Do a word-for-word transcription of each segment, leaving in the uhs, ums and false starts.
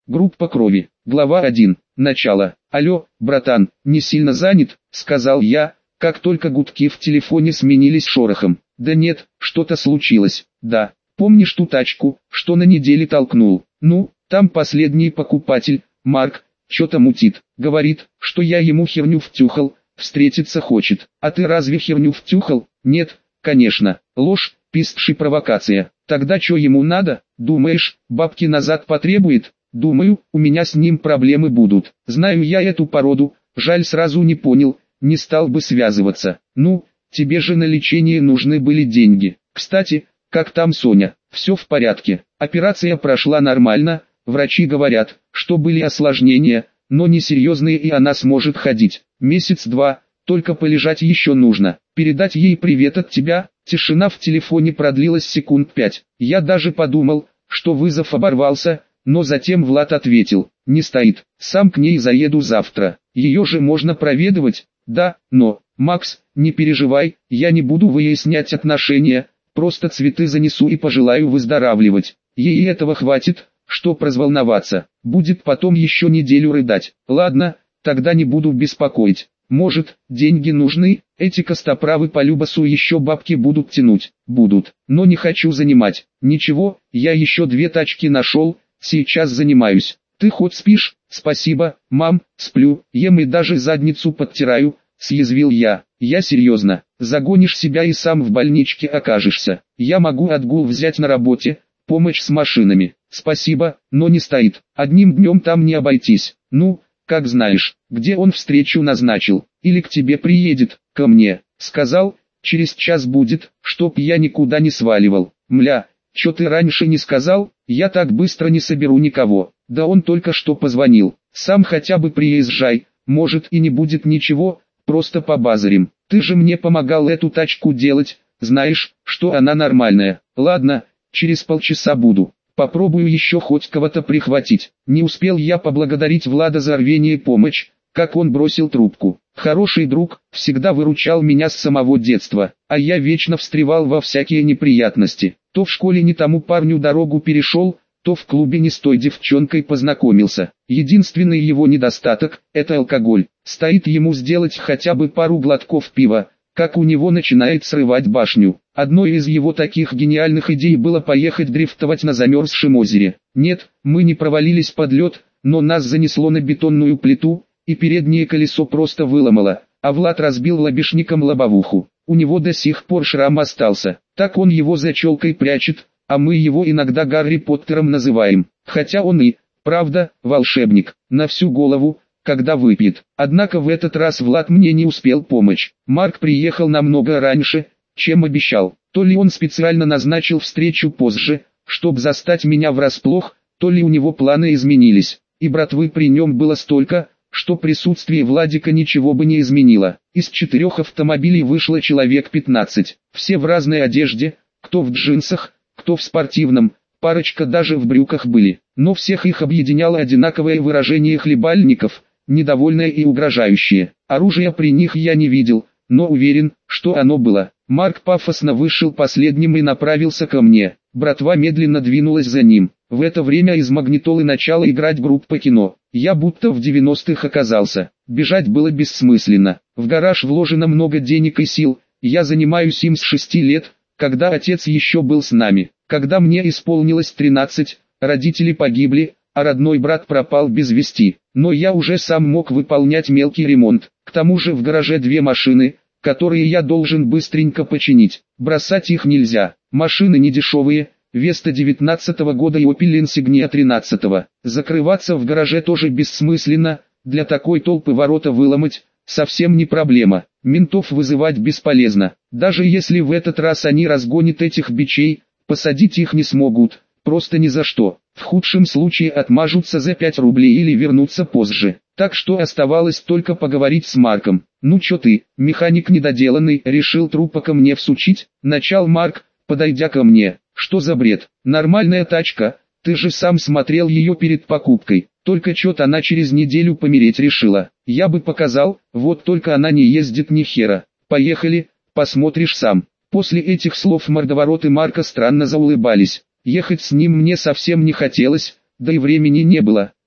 Группа крови. Глава один. Начало. Алло, братан, не сильно занят, сказал я, как только гудки в телефоне сменились шорохом. Да нет, что-то случилось. Да, помнишь ту тачку, что на неделе толкнул? Ну, там последний покупатель, Марк, что-то мутит. Говорит, что я ему херню втюхал, встретиться хочет. А ты разве херню втюхал? Нет, конечно. Ложь, пиздши провокация. Тогда что ему надо? Думаешь, бабки назад потребует? Думаю, у меня с ним проблемы будут. Знаю я эту породу, жаль сразу не понял, не стал бы связываться. Ну, тебе же на лечение нужны были деньги. Кстати, как там Соня? Все в порядке. Операция прошла нормально, врачи говорят, что были осложнения, но не серьезные и она сможет ходить. Месяц-два, только полежать еще нужно. Передать ей привет от тебя. Тишина в телефоне продлилась секунд пять. Я даже подумал, что вызов оборвался, но затем Влад ответил, не стоит, сам к ней заеду завтра. Ее же можно проведывать, да, но, Макс, не переживай, я не буду выяснять отношения, просто цветы занесу и пожелаю выздоравливать. Ей этого хватит, чтоб разволноваться, будет потом еще неделю рыдать. Ладно, тогда не буду беспокоить. Может, деньги нужны, эти костоправы по Любасу еще бабки будут тянуть, будут, но не хочу занимать. Ничего, я еще две тачки нашел, сейчас занимаюсь. Ты хоть спишь? Спасибо, мам, сплю, ем и даже задницу подтираю, съязвил я. Я серьезно, загонишь себя и сам в больничке окажешься. Я могу отгул взять на работе, помощь с машинами. Спасибо, но не стоит, одним днем там не обойтись. Ну, как знаешь, где он встречу назначил, или к тебе приедет, ко мне, сказал, через час будет, чтоб я никуда не сваливал. Мля, чё ты раньше не сказал, я так быстро не соберу никого. Да он только что позвонил, сам хотя бы приезжай, может и не будет ничего, просто побазарим. Ты же мне помогал эту тачку делать, знаешь, что она нормальная. Ладно, через полчаса буду. Попробую еще хоть кого-то прихватить. Не успел я поблагодарить Влада за рвение и помощь, как он бросил трубку. Хороший друг, всегда выручал меня с самого детства, а я вечно встревал во всякие неприятности. То в школе не тому парню дорогу перешел, то в клубе не с той девчонкой познакомился. Единственный его недостаток – это алкоголь. Стоит ему сделать хотя бы пару глотков пива, как у него начинает срывать башню. Одной из его таких гениальных идей было поехать дрифтовать на замерзшем озере. Нет, мы не провалились под лед, но нас занесло на бетонную плиту, и переднее колесо просто выломало, а Влад разбил лобешником лобовуху. У него до сих пор шрам остался, так он его за челкой прячет, а мы его иногда Гарри Поттером называем. Хотя он и, правда, волшебник, на всю голову, когда выпьет. Однако в этот раз Влад мне не успел помочь. Марк приехал намного раньше, чем обещал. То ли он специально назначил встречу позже, чтобы застать меня врасплох, то ли у него планы изменились. И братвы при нем было столько, что присутствие Владика ничего бы не изменило. Из четырех автомобилей вышло человек пятнадцать. Все в разной одежде, кто в джинсах, кто в спортивном, парочка даже в брюках были. Но всех их объединяло одинаковое выражение хлебальников, недовольное и угрожающее. Оружия при них я не видел, но уверен, что оно было. Марк пафосно вышел последним и направился ко мне. Братва медленно двинулась за ним. В это время из магнитолы начала играть группа кино. Я будто в девяностых оказался. Бежать было бессмысленно. В гараж вложено много денег и сил. Я занимаюсь им с шести лет, когда отец еще был с нами. Когда мне исполнилось тринадцать, родители погибли, а родной брат пропал без вести. Но я уже сам мог выполнять мелкий ремонт. К тому же в гараже две машины, которые я должен быстренько починить. Бросать их нельзя. Машины не дешевые, Веста девятнадцатого года и Opel Insignia тринадцатого. Закрываться в гараже тоже бессмысленно, для такой толпы ворота выломать совсем не проблема. Ментов вызывать бесполезно. Даже если в этот раз они разгонят этих бичей, посадить их не смогут, просто ни за что. В худшем случае отмажутся за пять рублей или вернутся позже. Так что оставалось только поговорить с Марком. «Ну чё ты, механик недоделанный, решил трупа ко мне всучить?» — начал Марк, подойдя ко мне. «Что за бред? Нормальная тачка, ты же сам смотрел ее перед покупкой. Только чё-то она через неделю помереть решила. Я бы показал, вот только она не ездит ни хера. Поехали, посмотришь сам». После этих слов мордовороты Марка странно заулыбались. Ехать с ним мне совсем не хотелось, да и времени не было.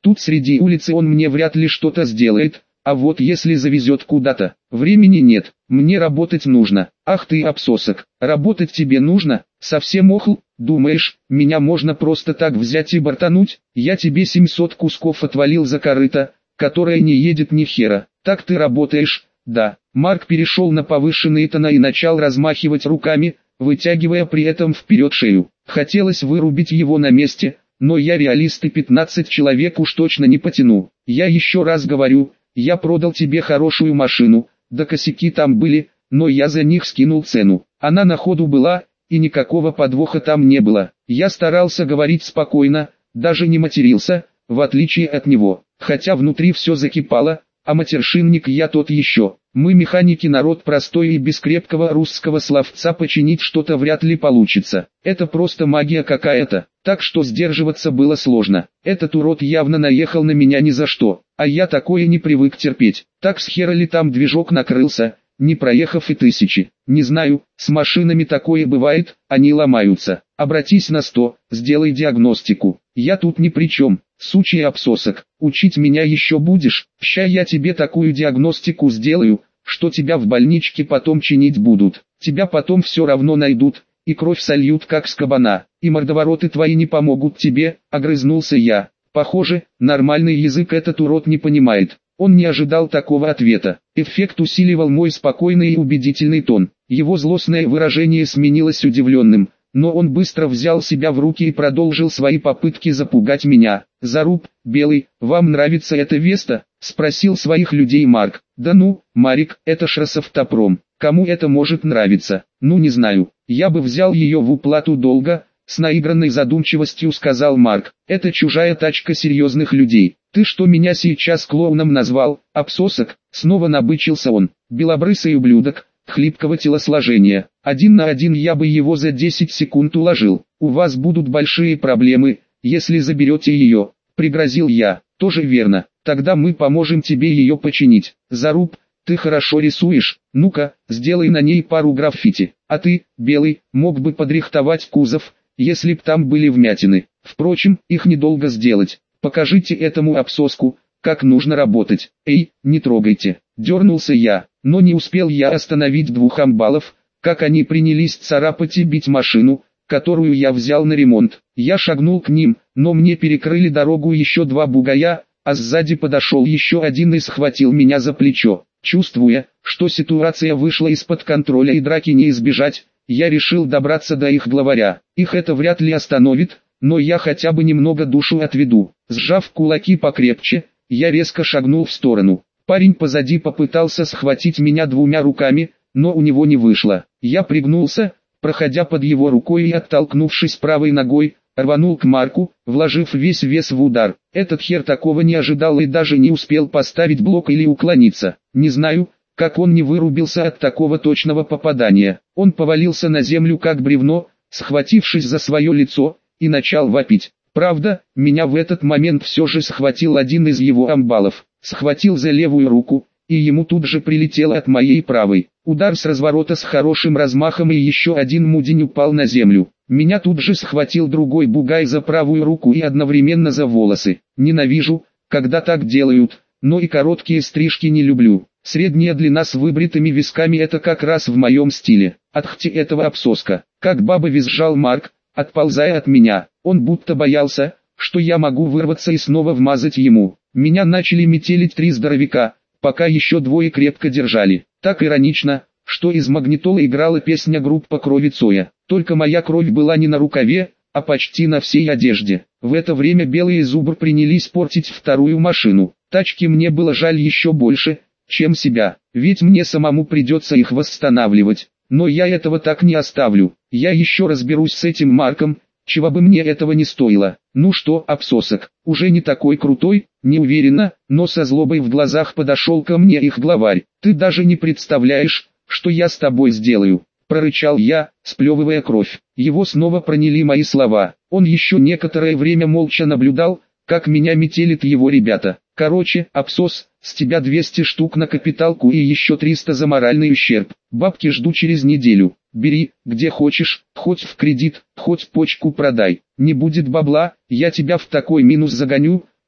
Тут среди улицы он мне вряд ли что-то сделает, а вот если завезет куда-то, времени нет, мне работать нужно. Ах ты обсосок, работать тебе нужно, совсем охл, думаешь, меня можно просто так взять и бортануть? Я тебе семьсот кусков отвалил за корыто, которое не едет ни хера. Так ты работаешь? Да. Марк перешел на повышенный тон и начал размахивать руками, вытягивая при этом вперед шею. Хотелось вырубить его на месте, но я реалист и пятнадцать человек уж точно не потяну. Я еще раз говорю, я продал тебе хорошую машину, да косяки там были, но я за них скинул цену. Она на ходу была, и никакого подвоха там не было. Я старался говорить спокойно, даже не матерился, в отличие от него, хотя внутри все закипало, а матершинник я тот еще. Мы механики, народ простой, и без крепкого русского словца починить что-то вряд ли получится. Это просто магия какая-то, так что сдерживаться было сложно. Этот урод явно наехал на меня ни за что, а я такое не привык терпеть. Так с хера ли там движок накрылся, не проехав и тысячи. Не знаю, с машинами такое бывает, они ломаются. Обратись на сто, сделай диагностику. Я тут ни при чем. Сучий обсосок, учить меня еще будешь? Ща я тебе такую диагностику сделаю, что тебя в больничке потом чинить будут. Тебя потом все равно найдут, и кровь сольют как с кабана, и мордовороты твои не помогут тебе, огрызнулся я. Похоже, нормальный язык этот урод не понимает. Он не ожидал такого ответа. Эффект усиливал мой спокойный и убедительный тон. Его злостное выражение сменилось удивленным. Но он быстро взял себя в руки и продолжил свои попытки запугать меня. «Заруб, Белый, вам нравится эта Веста?» – спросил своих людей Марк. «Да ну, Марик, это ж Росавтопром. Кому это может нравиться? Ну не знаю. Я бы взял ее в уплату долга», – с наигранной задумчивостью сказал Марк. «Это чужая тачка серьезных людей. Ты что, меня сейчас клоуном назвал, обсосок?» – снова набычился он. «Белобрысый ублюдок, хлипкого телосложения. Один на один я бы его за десять секунд уложил. У вас будут большие проблемы, если заберете ее», — пригрозил я. «Тоже верно. Тогда мы поможем тебе ее починить. Заруб, ты хорошо рисуешь. Ну-ка, сделай на ней пару граффити. А ты, Белый, мог бы подрихтовать кузов, если б там были вмятины. Впрочем, их недолго сделать. Покажите этому обсоску, как нужно работать. Эй, не трогайте». Дернулся я, но не успел я остановить двух амбалов, как они принялись царапать и бить машину, которую я взял на ремонт. Я шагнул к ним, но мне перекрыли дорогу еще два бугая, а сзади подошел еще один и схватил меня за плечо. Чувствуя, что ситуация вышла из-под контроля и драки не избежать, я решил добраться до их главаря. Их это вряд ли остановит, но я хотя бы немного душу отведу. Сжав кулаки покрепче, я резко шагнул в сторону. Парень позади попытался схватить меня двумя руками, но у него не вышло. Я пригнулся, проходя под его рукой и оттолкнувшись правой ногой, рванул к Марку, вложив весь вес в удар. Этот хер такого не ожидал и даже не успел поставить блок или уклониться. Не знаю, как он не вырубился от такого точного попадания. Он повалился на землю как бревно, схватившись за свое лицо, и начал вопить. Правда, меня в этот момент все же схватил один из его амбалов. Схватил за левую руку, и ему тут же прилетело от моей правой. Удар с разворота с хорошим размахом, и еще один мудень упал на землю. Меня тут же схватил другой бугай за правую руку и одновременно за волосы. Ненавижу, когда так делают, но и короткие стрижки не люблю. Средняя длина с выбритыми висками — это как раз в моем стиле. Отхти этого обсоска. Как баба визжал Марк, отползая от меня. Он будто боялся, что я могу вырваться и снова вмазать ему. Меня начали метелить три здоровяка, пока еще двое крепко держали. Так иронично, что из магнитолы играла песня группы Крови Цоя. Только моя кровь была не на рукаве, а почти на всей одежде. В это время белые зубы принялись портить вторую машину. Тачки мне было жаль еще больше, чем себя, ведь мне самому придется их восстанавливать. Но я этого так не оставлю. Я еще разберусь с этим Марком, чего бы мне этого не стоило. Ну что, обсосок, уже не такой крутой? Не уверенно, но со злобой в глазах подошел ко мне их главарь. Ты даже не представляешь, что я с тобой сделаю, прорычал я, сплевывая кровь. Его снова проняли мои слова. Он еще некоторое время молча наблюдал, как меня метелит его ребята. Короче, обсос, с тебя двести штук на капиталку и еще триста за моральный ущерб. Бабки жду через неделю. Бери, где хочешь, хоть в кредит, хоть почку продай. Не будет бабла, я тебя в такой минус загоню,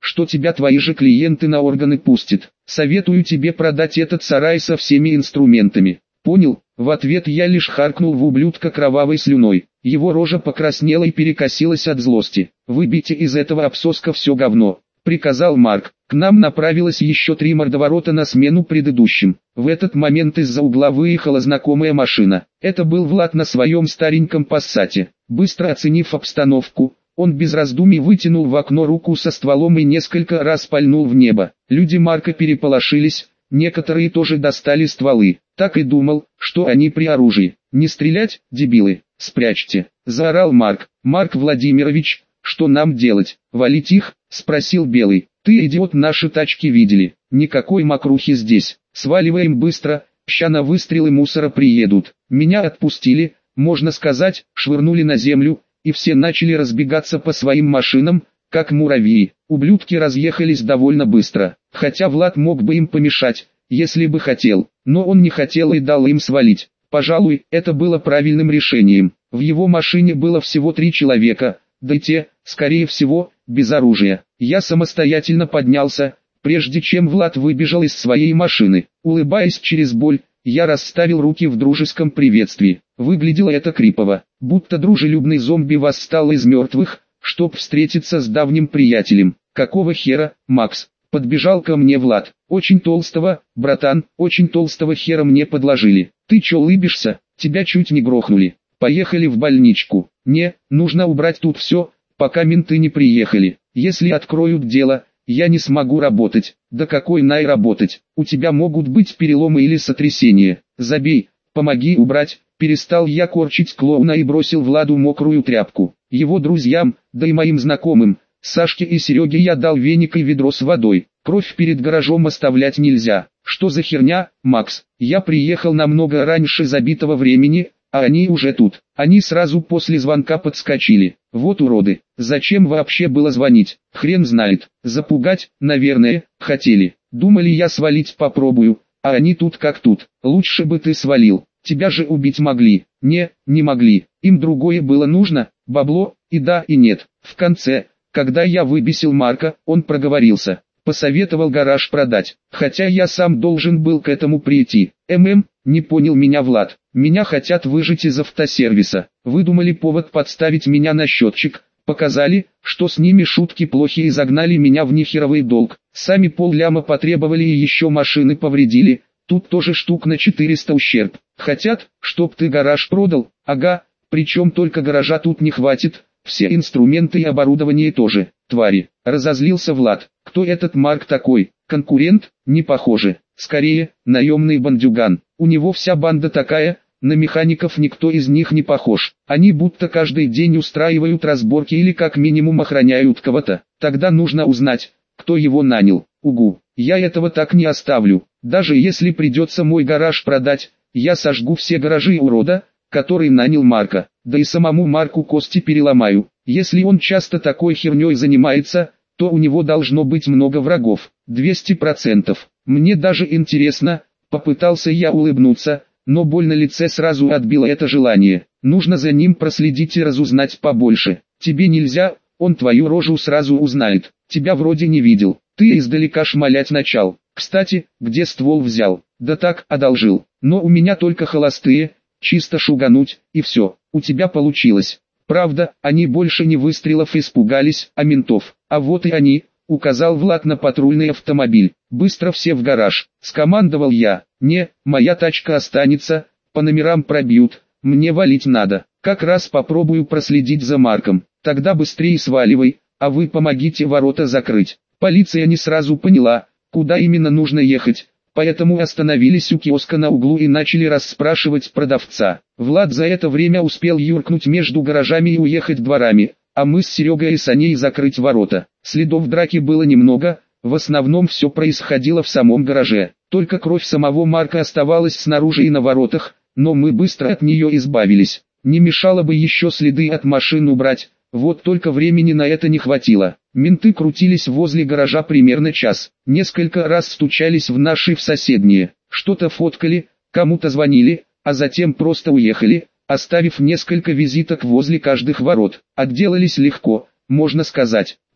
что тебя твои же клиенты на органы пустят. Советую тебе продать этот сарай со всеми инструментами. Понял? В ответ я лишь харкнул в ублюдка кровавой слюной. Его рожа покраснела и перекосилась от злости. «Выбейте из этого обсоска все говно», — приказал Марк. К нам направилось еще три мордоворота на смену предыдущим. В этот момент из-за угла выехала знакомая машина. Это был Влад на своем стареньком пассате. Быстро оценив обстановку, он без раздумий вытянул в окно руку со стволом и несколько раз пальнул в небо. Люди Марка переполошились, некоторые тоже достали стволы. Так и думал, что они при оружии. «Не стрелять, дебилы, спрячьте», — заорал Марк. «Марк Владимирович, что нам делать? Валить их?» — спросил Белый. «Ты, идиот, наши тачки видели. Никакой мокрухи здесь. Сваливаем быстро, ща на выстрелы мусора приедут». Меня отпустили, можно сказать, швырнули на землю, и все начали разбегаться по своим машинам, как муравьи. Ублюдки разъехались довольно быстро, хотя Влад мог бы им помешать, если бы хотел, но он не хотел и дал им свалить. Пожалуй, это было правильным решением. В его машине было всего три человека, да и те, скорее всего, без оружия. Я самостоятельно поднялся, прежде чем Влад выбежал из своей машины. Улыбаясь через боль, я расставил руки в дружеском приветствии. Выглядело это крипово, будто дружелюбный зомби восстал из мертвых, чтоб встретиться с давним приятелем. «Какого хера, Макс?» Подбежал ко мне Влад. «Очень толстого, братан, очень толстого хера мне подложили. Ты чё улыбишься? Тебя чуть не грохнули. Поехали в больничку». «Не, нужно убрать тут все, пока менты не приехали. Если откроют дело, я не смогу работать». «Да какой най работать? У тебя могут быть переломы или сотрясения. Забей, помоги убрать». Перестал я корчить клоуна и бросил Владу мокрую тряпку. Его друзьям, да и моим знакомым, Сашке и Сереге, я дал веник и ведро с водой. Кровь перед гаражом оставлять нельзя. «Что за херня, Макс? Я приехал намного раньше забитого времени, а они уже тут». Они сразу после звонка подскочили. «Вот уроды, зачем вообще было звонить? Хрен знает. Запугать, наверное, хотели. Думали, я свалить попробую, а они тут как тут. Лучше бы ты свалил. Тебя же убить могли». «Не, не могли. Им другое было нужно, бабло, и да и нет». В конце, когда я выбесил Марка, он проговорился. Посоветовал гараж продать, хотя я сам должен был к этому прийти. «ММ, не понял меня Влад. Меня хотят выжать из автосервиса. Выдумали повод подставить меня на счетчик. Показали, что с ними шутки плохие, и загнали меня в нехеровый долг. Сами полляма потребовали и еще машины повредили. Тут тоже штук на четыреста ущерб. Хотят, чтоб ты гараж продал. Ага, причем только гаража тут не хватит. Все инструменты и оборудование тоже. Твари». Разозлился Влад. «Кто этот Марк такой? Конкурент? Не похоже. Скорее, наемный бандюган. У него вся банда такая, на механиков никто из них не похож. Они будто каждый день устраивают разборки или как минимум охраняют кого-то. Тогда нужно узнать, кто его нанял. Угу, я этого так не оставлю. Даже если придется мой гараж продать, я сожгу все гаражи урода, который нанял Марка. Да и самому Марку кости переломаю. Если он часто такой херней занимается, то у него должно быть много врагов. двести процентов. Мне даже интересно». Попытался я улыбнуться, но боль на лице сразу отбила это желание. «Нужно за ним проследить и разузнать побольше. Тебе нельзя, он твою рожу сразу узнает. Тебя вроде не видел. Ты издалека шмалять начал. Кстати, где ствол взял?» «Да так, одолжил. Но у меня только холостые, чисто шугануть, и все. У тебя получилось. Правда, они больше не выстрелов испугались, а ментов. А вот и они», — указал Влад на патрульный автомобиль. «Быстро все в гараж», — скомандовал я. «Не, моя тачка останется, по номерам пробьют, мне валить надо. Как раз попробую проследить за Марком. Тогда быстрее сваливай, а вы помогите ворота закрыть». Полиция не сразу поняла, куда именно нужно ехать, поэтому остановились у киоска на углу и начали расспрашивать продавца. Влад за это время успел юркнуть между гаражами и уехать дворами, а мы с Серегой и Саней закрыть ворота. Следов драки было немного, в основном все происходило в самом гараже. Только кровь самого Марка оставалась снаружи и на воротах, но мы быстро от нее избавились. Не мешало бы еще следы от машин убрать, вот только времени на это не хватило. Менты крутились возле гаража примерно час, несколько раз стучались в наши в соседние, что-то фоткали, кому-то звонили, а затем просто уехали, оставив несколько визиток возле каждых ворот. Отделались легко, можно сказать.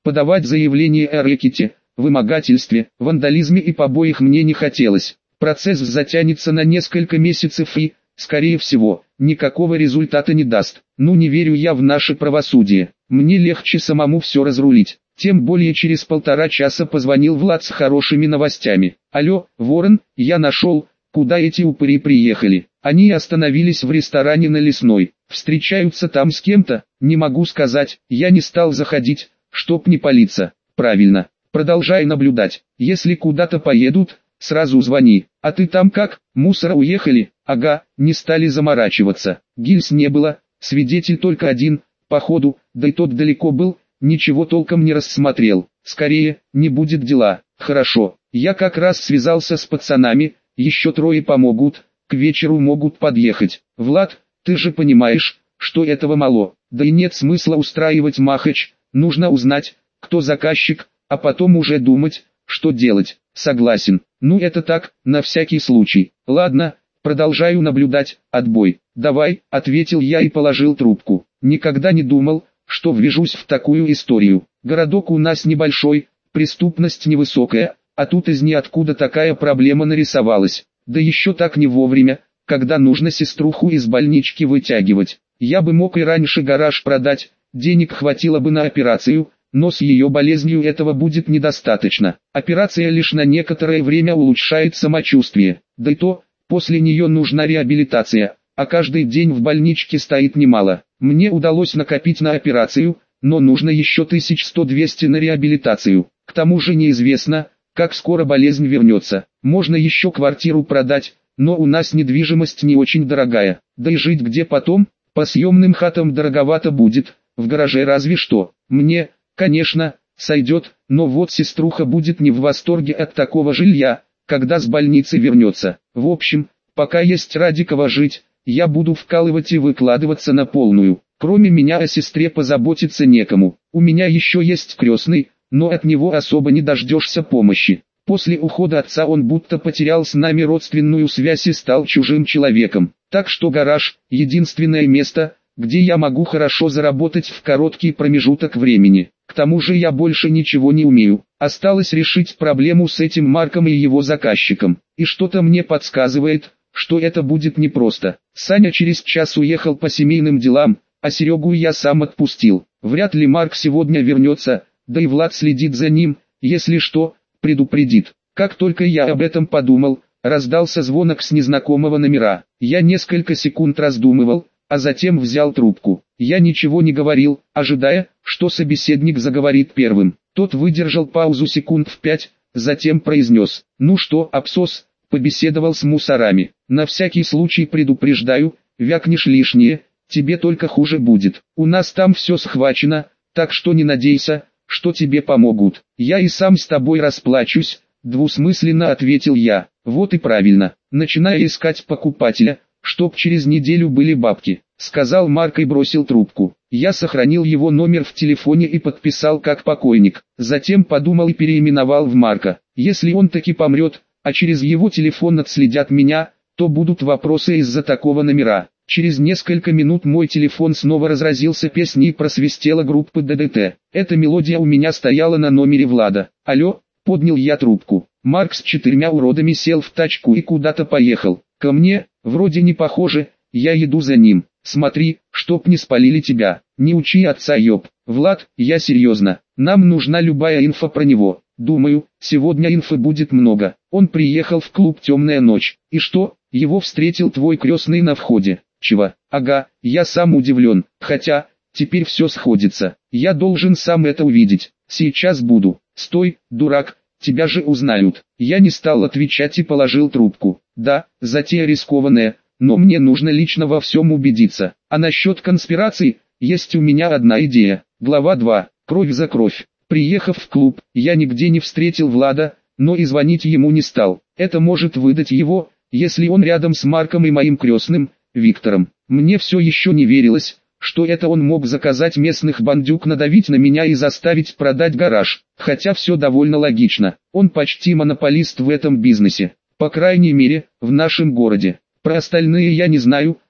Подавать заявление о рэкете, вымогательстве, вандализме и побоях мне не хотелось. Процесс затянется на несколько месяцев и, скорее всего, никакого результата не даст. Ну не верю я в наше правосудие. Мне легче самому все разрулить. Тем более через полтора часа позвонил Влад с хорошими новостями. Алло, Ворон, я нашел, куда эти упыри приехали. Они остановились в ресторане на Лесной. Встречаются там с кем-то, не могу сказать, я не стал заходить, чтоб не палиться. Правильно, продолжай наблюдать. Если куда-то поедут, сразу звони. А ты там как, мусора уехали? Ага, не стали заморачиваться. Гильз не было, свидетель только один, походу, да и тот далеко был, ничего толком не рассмотрел. Скорее, не будет дела. Хорошо, я как раз связался с пацанами, еще трое помогут, к вечеру могут подъехать. Влад, ты же понимаешь, что этого мало. Да и нет смысла устраивать махач, нужно узнать, кто заказчик, а потом уже думать, что делать. Согласен. Ну это так, на всякий случай. Ладно, продолжаю наблюдать. Отбой. Давай, ответил я и положил трубку. Никогда не думал, что ввяжусь в такую историю. Городок у нас небольшой, преступность невысокая, а тут из ниоткуда такая проблема нарисовалась. Да еще так не вовремя, когда нужно сеструху из больнички вытягивать. Я бы мог и раньше гараж продать, денег хватило бы на операцию, но с ее болезнью этого будет недостаточно. Операция лишь на некоторое время улучшает самочувствие, да и то, после нее нужна реабилитация, а каждый день в больничке стоит немало. Мне удалось накопить на операцию, но нужно еще тысяч сто-двести на реабилитацию. К тому же неизвестно, как скоро болезнь вернется. Можно еще квартиру продать, но у нас недвижимость не очень дорогая. Да и жить где потом, по съемным хатам дороговато будет, в гараже разве что. Мне, конечно, сойдет, но вот сеструха будет не в восторге от такого жилья, когда с больницы вернется. В общем, пока есть ради кого жить, я буду вкалывать и выкладываться на полную. Кроме меня о сестре позаботиться некому. У меня еще есть крестный, но от него особо не дождешься помощи. После ухода отца он будто потерял с нами родственную связь и стал чужим человеком. Так что гараж – единственное место, где я могу хорошо заработать в короткий промежуток времени. К тому же я больше ничего не умею. Осталось решить проблему с этим Марком и его заказчиком. И что-то мне подсказывает, что это будет непросто. Саня через час уехал по семейным делам, а Серегу я сам отпустил. Вряд ли Марк сегодня вернется, да и Влад следит за ним, если что, предупредит. Как только я об этом подумал, раздался звонок с незнакомого номера. Я несколько секунд раздумывал, а затем взял трубку. Я ничего не говорил, ожидая, что собеседник заговорит первым. Тот выдержал паузу секунд в пять, затем произнес: «Ну что, абсос, побеседовал с мусорами. На всякий случай предупреждаю, вякнешь лишнее, тебе только хуже будет. У нас там все схвачено, так что не надейся, что тебе помогут. Я и сам с тобой расплачусь», двусмысленно ответил я. «Вот и правильно, начинай искать покупателя, чтоб через неделю были бабки», сказал Марк и бросил трубку. Я сохранил его номер в телефоне и подписал как покойник. Затем подумал и переименовал в Марка. Если он таки помрет, а через его телефон отследят меня, то будут вопросы из-за такого номера. Через несколько минут мой телефон снова разразился песней и просвистела группа ДДТ. Эта мелодия у меня стояла на номере Влада. «Алло», поднял я трубку. Марк с четырьмя уродами сел в тачку и куда-то поехал. «Ко мне? Вроде не похоже, я еду за ним. Смотри, чтоб не спалили тебя. Не учи отца, ёб». «Влад, я серьезно. Нам нужна любая инфа про него. Думаю, сегодня инфы будет много. Он приехал в клуб «Темная ночь». И что, его встретил твой крестный на входе?» «Чего? Ага, я сам удивлен. Хотя, теперь все сходится. Я должен сам это увидеть. Сейчас буду». «Стой, дурак, тебя же узнают». Я не стал отвечать и положил трубку. Да, затея рискованная, но мне нужно лично во всем убедиться. А насчет конспирации, есть у меня одна идея. Глава два. Кровь за кровь. Приехав в клуб, я нигде не встретил Влада, но и звонить ему не стал. Это может выдать его, если он рядом с Марком и моим крестным, Виктором. Мне все еще не верилось, что это он мог заказать местных бандюк, надавить на меня и заставить продать гараж. Хотя все довольно логично. Он почти монополист в этом бизнесе. По крайней мере, в нашем городе. Про остальные я не знаю,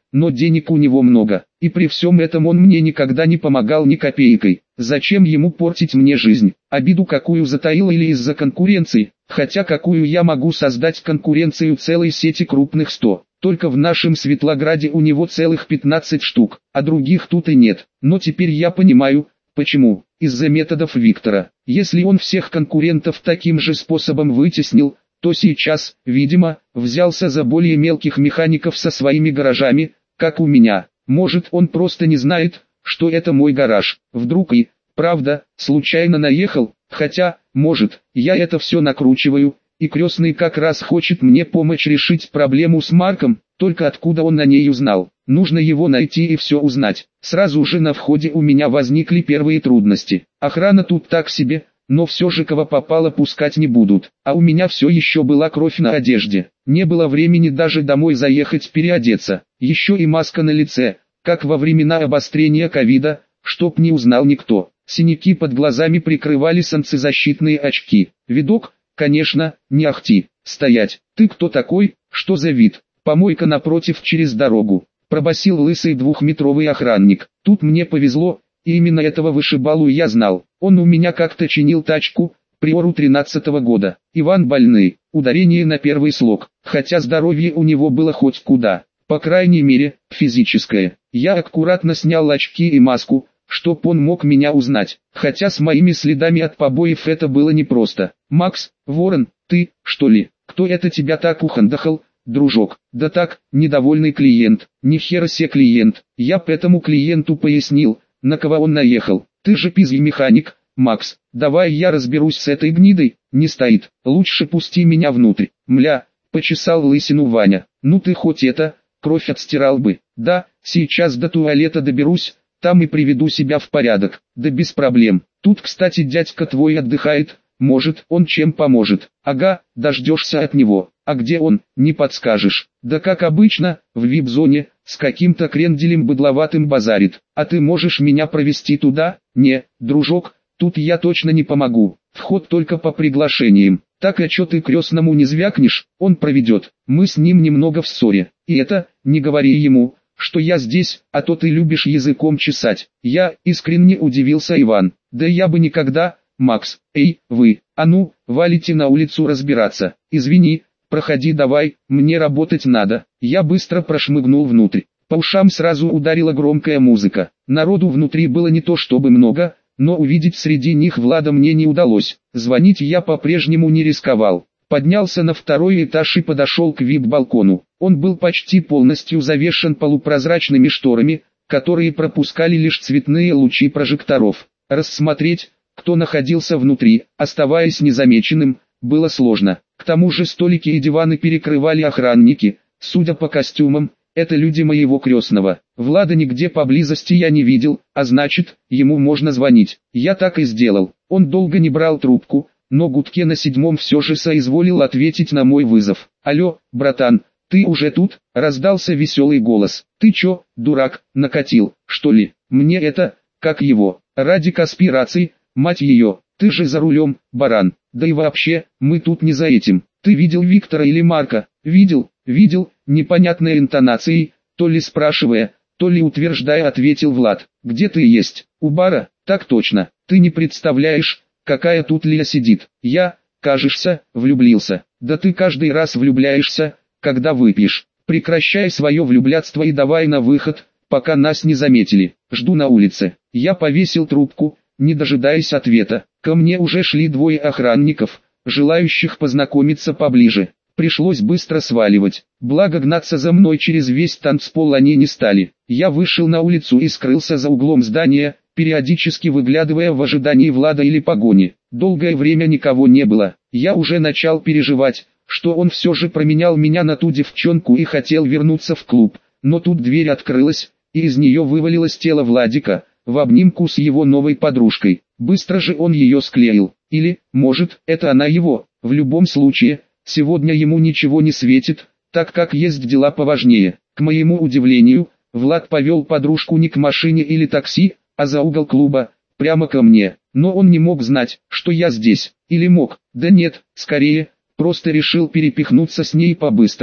но денег у него много, и при всем этом он мне никогда не помогал ни копейкой. Зачем ему портить мне жизнь? Обиду какую затаил или из-за конкуренции? Хотя какую я могу создать конкуренцию целой сети крупных сто? Только в нашем Светлограде у него целых пятнадцать штук, а других тут и нет. Но теперь я понимаю, почему. Из-за методов Виктора. Если он всех конкурентов таким же способом вытеснил, то сейчас, видимо, взялся за более мелких механиков со своими гаражами, как у меня. Может, он просто не знает, что это мой гараж. Вдруг и, правда, случайно наехал, хотя, может, я это все накручиваю, и крестный как раз хочет мне помочь решить проблему с Марком, только откуда он о ней узнал. Нужно его найти и все узнать. Сразу же на входе у меня возникли первые трудности. Охрана тут так себе, но все же кого попало пускать не будут. А у меня все еще была кровь на одежде. Не было времени даже домой заехать переодеться. Еще и маска на лице, как во времена обострения ковида, чтоб не узнал никто. Синяки под глазами прикрывали солнцезащитные очки. Видок, конечно, не ахти. Стоять. Ты кто такой? Что за вид? Помойка напротив через дорогу. Пробасил лысый двухметровый охранник. Тут мне повезло, и именно этого вышибалу я знал. Он у меня как-то чинил тачку, приору тринадцатого года. Иван больный, ударение на первый слог. Хотя здоровье у него было хоть куда. По крайней мере, физическое. Я аккуратно снял очки и маску, чтоб он мог меня узнать. Хотя с моими следами от побоев это было непросто. «Макс, Ворон, ты, что ли? Кто это тебя так ухандахал, дружок?» «Да так, недовольный клиент». «Ни хера се клиент». Я по этому клиенту пояснил, на кого он наехал. «Ты же пизый механик, Макс. Давай я разберусь с этой гнидой». «Не стоит. Лучше пусти меня внутрь». «Мля», почесал лысину Ваня. «Ну ты хоть это, кровь отстирал бы». «Да, сейчас до туалета доберусь, там и приведу себя в порядок». «Да без проблем. Тут, кстати, дядька твой отдыхает, может, он чем поможет». «Ага, дождешься от него». «А где он, не подскажешь?» «Да как обычно, в вип-зоне, с каким-то кренделем быдловатым базарит». «А ты можешь меня провести туда?» «Не, дружок, тут я точно не помогу. Вход только по приглашениям». «Так а чё ты крестному не звякнешь? Он проведет. Мы с ним немного в ссоре. И это, не говори ему, что я здесь, а то ты любишь языком чесать». Я искренне удивился Иван. «Да я бы никогда, Макс. Эй, вы, а ну, валите на улицу разбираться. Извини, проходи давай, мне работать надо». Я быстро прошмыгнул внутрь. По ушам сразу ударила громкая музыка. Народу внутри было не то чтобы много, но увидеть среди них Влада мне не удалось. Звонить я по-прежнему не рисковал. Поднялся на второй этаж и подошел к вип-балкону. Он был почти полностью завешен полупрозрачными шторами, которые пропускали лишь цветные лучи прожекторов. Рассмотреть, кто находился внутри, оставаясь незамеченным, было сложно. К тому же столики и диваны перекрывали охранники. Судя по костюмам, это люди моего крестного. Влада нигде поблизости я не видел, а значит, ему можно звонить. Я так и сделал. Он долго не брал трубку, но гудке на седьмом все же соизволил ответить на мой вызов. «Алло, братан, ты уже тут?» — раздался веселый голос. «Ты чё, дурак, накатил, что ли? Мне это, как его, ради конспирации, мать ее, ты же за рулем, баран. Да и вообще, мы тут не за этим. Ты видел Виктора или Марка?» «Видел, видел», непонятной интонацией, то ли спрашивая, то ли утверждая, ответил Влад. «Где ты есть? У бара?» «Так точно. Ты не представляешь, какая тут Лия сидит. Я, кажешься, влюблился». «Да ты каждый раз влюбляешься, когда выпьешь. Прекращай свое влюблядство и давай на выход, пока нас не заметили. Жду на улице». Я повесил трубку, не дожидаясь ответа. Ко мне уже шли двое охранников, желающих познакомиться поближе. Пришлось быстро сваливать. Благо гнаться за мной через весь танцпол они не стали. Я вышел на улицу и скрылся за углом здания, периодически выглядывая в ожидании Влада или погони. Долгое время никого не было. Я уже начал переживать, что он все же променял меня на ту девчонку и хотел вернуться в клуб. Но тут дверь открылась, и из нее вывалилось тело Владика, в обнимку с его новой подружкой. Быстро же он ее склеил. Или, может, это она его. В любом случае, сегодня ему ничего не светит, так как есть дела поважнее. К моему удивлению, Влад повел подружку не к машине или такси, а за угол клуба, прямо ко мне. Но он не мог знать, что я здесь. Или мог? Да нет, скорее, просто решил перепихнуться с ней по-быстрому.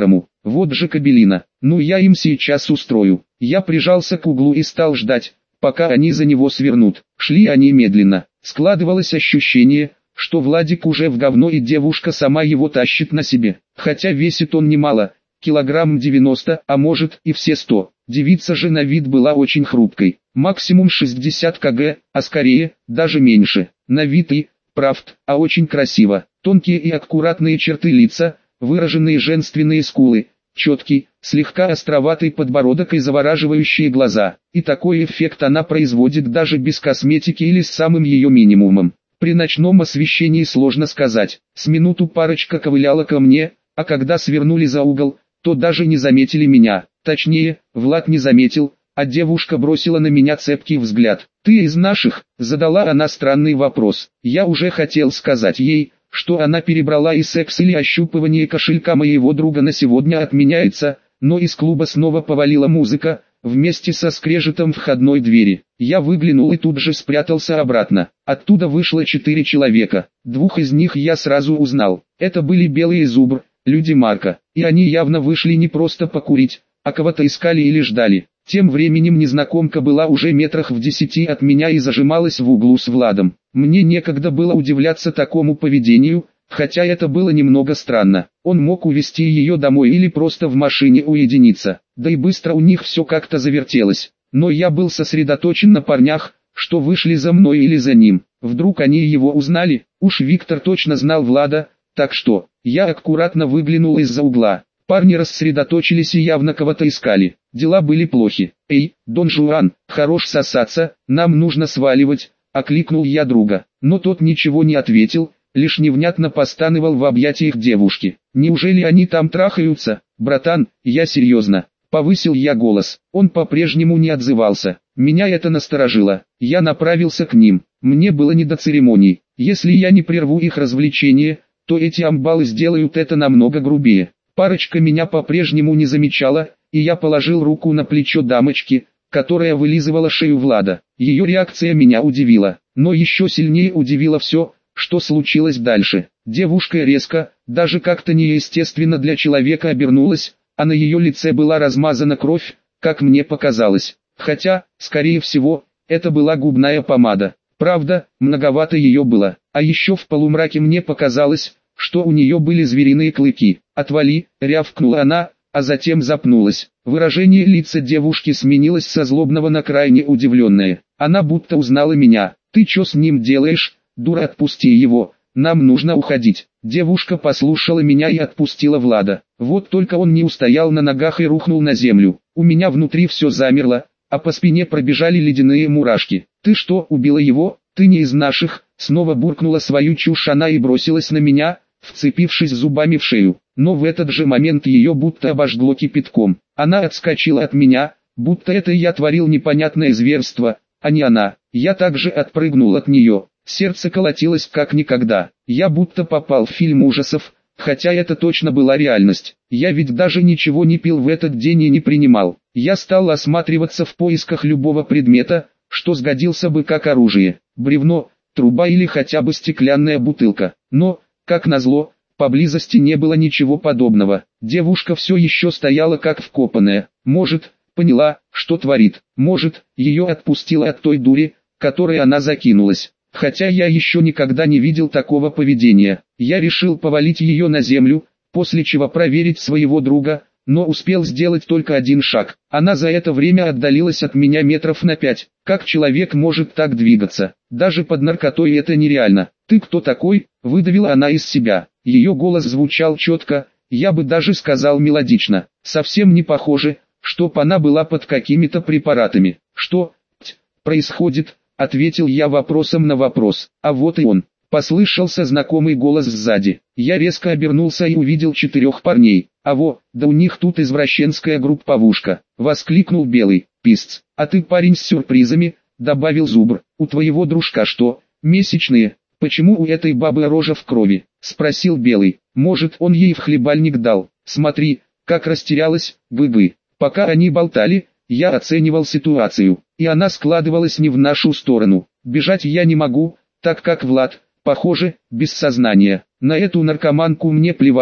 Вот же кабелина. Ну я им сейчас устрою. Я прижался к углу и стал ждать, пока они за него свернут. Шли они медленно. Складывалось ощущение, что Владик уже в говно и девушка сама его тащит на себе. Хотя весит он немало, килограмм девяносто, а может и все сто. Девица же на вид была очень хрупкой. Максимум шестьдесят килограмм, а скорее, даже меньше. На вид и, правд, а очень красиво. Тонкие и аккуратные черты лица, выраженные женственные скулы, четкий, слегка островатый подбородок и завораживающие глаза. И такой эффект она производит даже без косметики или с самым ее минимумом. При ночном освещении сложно сказать. С минуту парочка ковыляла ко мне, а когда свернули за угол, то даже не заметили меня. Точнее, Влад не заметил, а девушка бросила на меня цепкий взгляд. «Ты из наших?» – задала она странный вопрос. Я уже хотел сказать ей, что она перебрала и секс или ощупывание кошелька моего друга на сегодня отменяется, но из клуба снова повалила музыка, вместе со скрежетом входной двери. Я выглянул и тут же спрятался обратно. Оттуда вышло четыре человека. Двух из них я сразу узнал. Это были Белый Зубр, люди Марка, и они явно вышли не просто покурить, а кого-то искали или ждали. Тем временем незнакомка была уже метрах в десяти от меня и зажималась в углу с Владом. Мне некогда было удивляться такому поведению, хотя это было немного странно. Он мог увезти ее домой или просто в машине уединиться, да и быстро у них все как-то завертелось. Но я был сосредоточен на парнях, что вышли за мной или за ним. Вдруг они его узнали? Уж Виктор точно знал Влада, так что, я аккуратно выглянул из-за угла. Парни рассредоточились и явно кого-то искали. Дела были плохи. «Эй, Дон Жуан, хорош сосаться, нам нужно сваливать», — окликнул я друга. Но тот ничего не ответил, лишь невнятно постановал в объятиях девушки. «Неужели они там трахаются? Братан, я серьезно». Повысил я голос. Он по-прежнему не отзывался. Меня это насторожило. Я направился к ним. Мне было не до церемоний. Если я не прерву их развлечение, то эти амбалы сделают это намного грубее. Парочка меня по-прежнему не замечала, и я положил руку на плечо дамочки, которая вылизывала шею Влада. Ее реакция меня удивила, но еще сильнее удивило все, что случилось дальше. Девушка резко, даже как-то неестественно для человека обернулась, а на ее лице была размазана кровь, как мне показалось. Хотя, скорее всего, это была губная помада. Правда, многовато ее было. А еще в полумраке мне показалось, что у нее были звериные клыки. «Отвали!» — рявкнула она, а затем запнулась. Выражение лица девушки сменилось со злобного на крайне удивленное. Она будто узнала меня. «Ты что с ним делаешь? Дура, отпусти его, нам нужно уходить». Девушка послушала меня и отпустила Влада. Вот только он не устоял на ногах и рухнул на землю. У меня внутри все замерло, а по спине пробежали ледяные мурашки. «Ты что, убила его? Ты не из наших?» Снова буркнула свою чушь она и бросилась на меня, вцепившись зубами в шею. Но в этот же момент ее будто обожгло кипятком. Она отскочила от меня, будто это я творил непонятное зверство, а не она. Я также отпрыгнул от нее. Сердце колотилось как никогда. Я будто попал в фильм ужасов, хотя это точно была реальность. Я ведь даже ничего не пил в этот день и не принимал. Я стал осматриваться в поисках любого предмета, что сгодился бы как оружие. Бревно, труба или хотя бы стеклянная бутылка. Но, как назло, поблизости не было ничего подобного. Девушка все еще стояла как вкопанная. Может, поняла, что творит. Может, ее отпустила от той дури, которой она закинулась. Хотя я еще никогда не видел такого поведения. Я решил повалить ее на землю, после чего проверить своего друга, но успел сделать только один шаг. Она за это время отдалилась от меня метров на пять. Как человек может так двигаться? Даже под наркотой это нереально. «Ты кто такой?» – выдавила она из себя. Ее голос звучал четко, я бы даже сказал мелодично. Совсем не похоже, чтоб она была под какими-то препаратами. «Что, ть, происходит?» – ответил я вопросом на вопрос. А вот и он. Послышался знакомый голос сзади. Я резко обернулся и увидел четырех парней. «А во, да у них тут извращенская групповушка!» — воскликнул Белый. «Писц, а ты парень с сюрпризами», — добавил Зубр. «У твоего дружка что, месячные? Почему у этой бабы рожа в крови?» — спросил Белый. «Может, он ей в хлебальник дал? Смотри, как растерялась, бы-бы». Пока они болтали, я оценивал ситуацию, и она складывалась не в нашу сторону. Бежать я не могу, так как Влад, похоже, без сознания. На эту наркоманку мне плевать,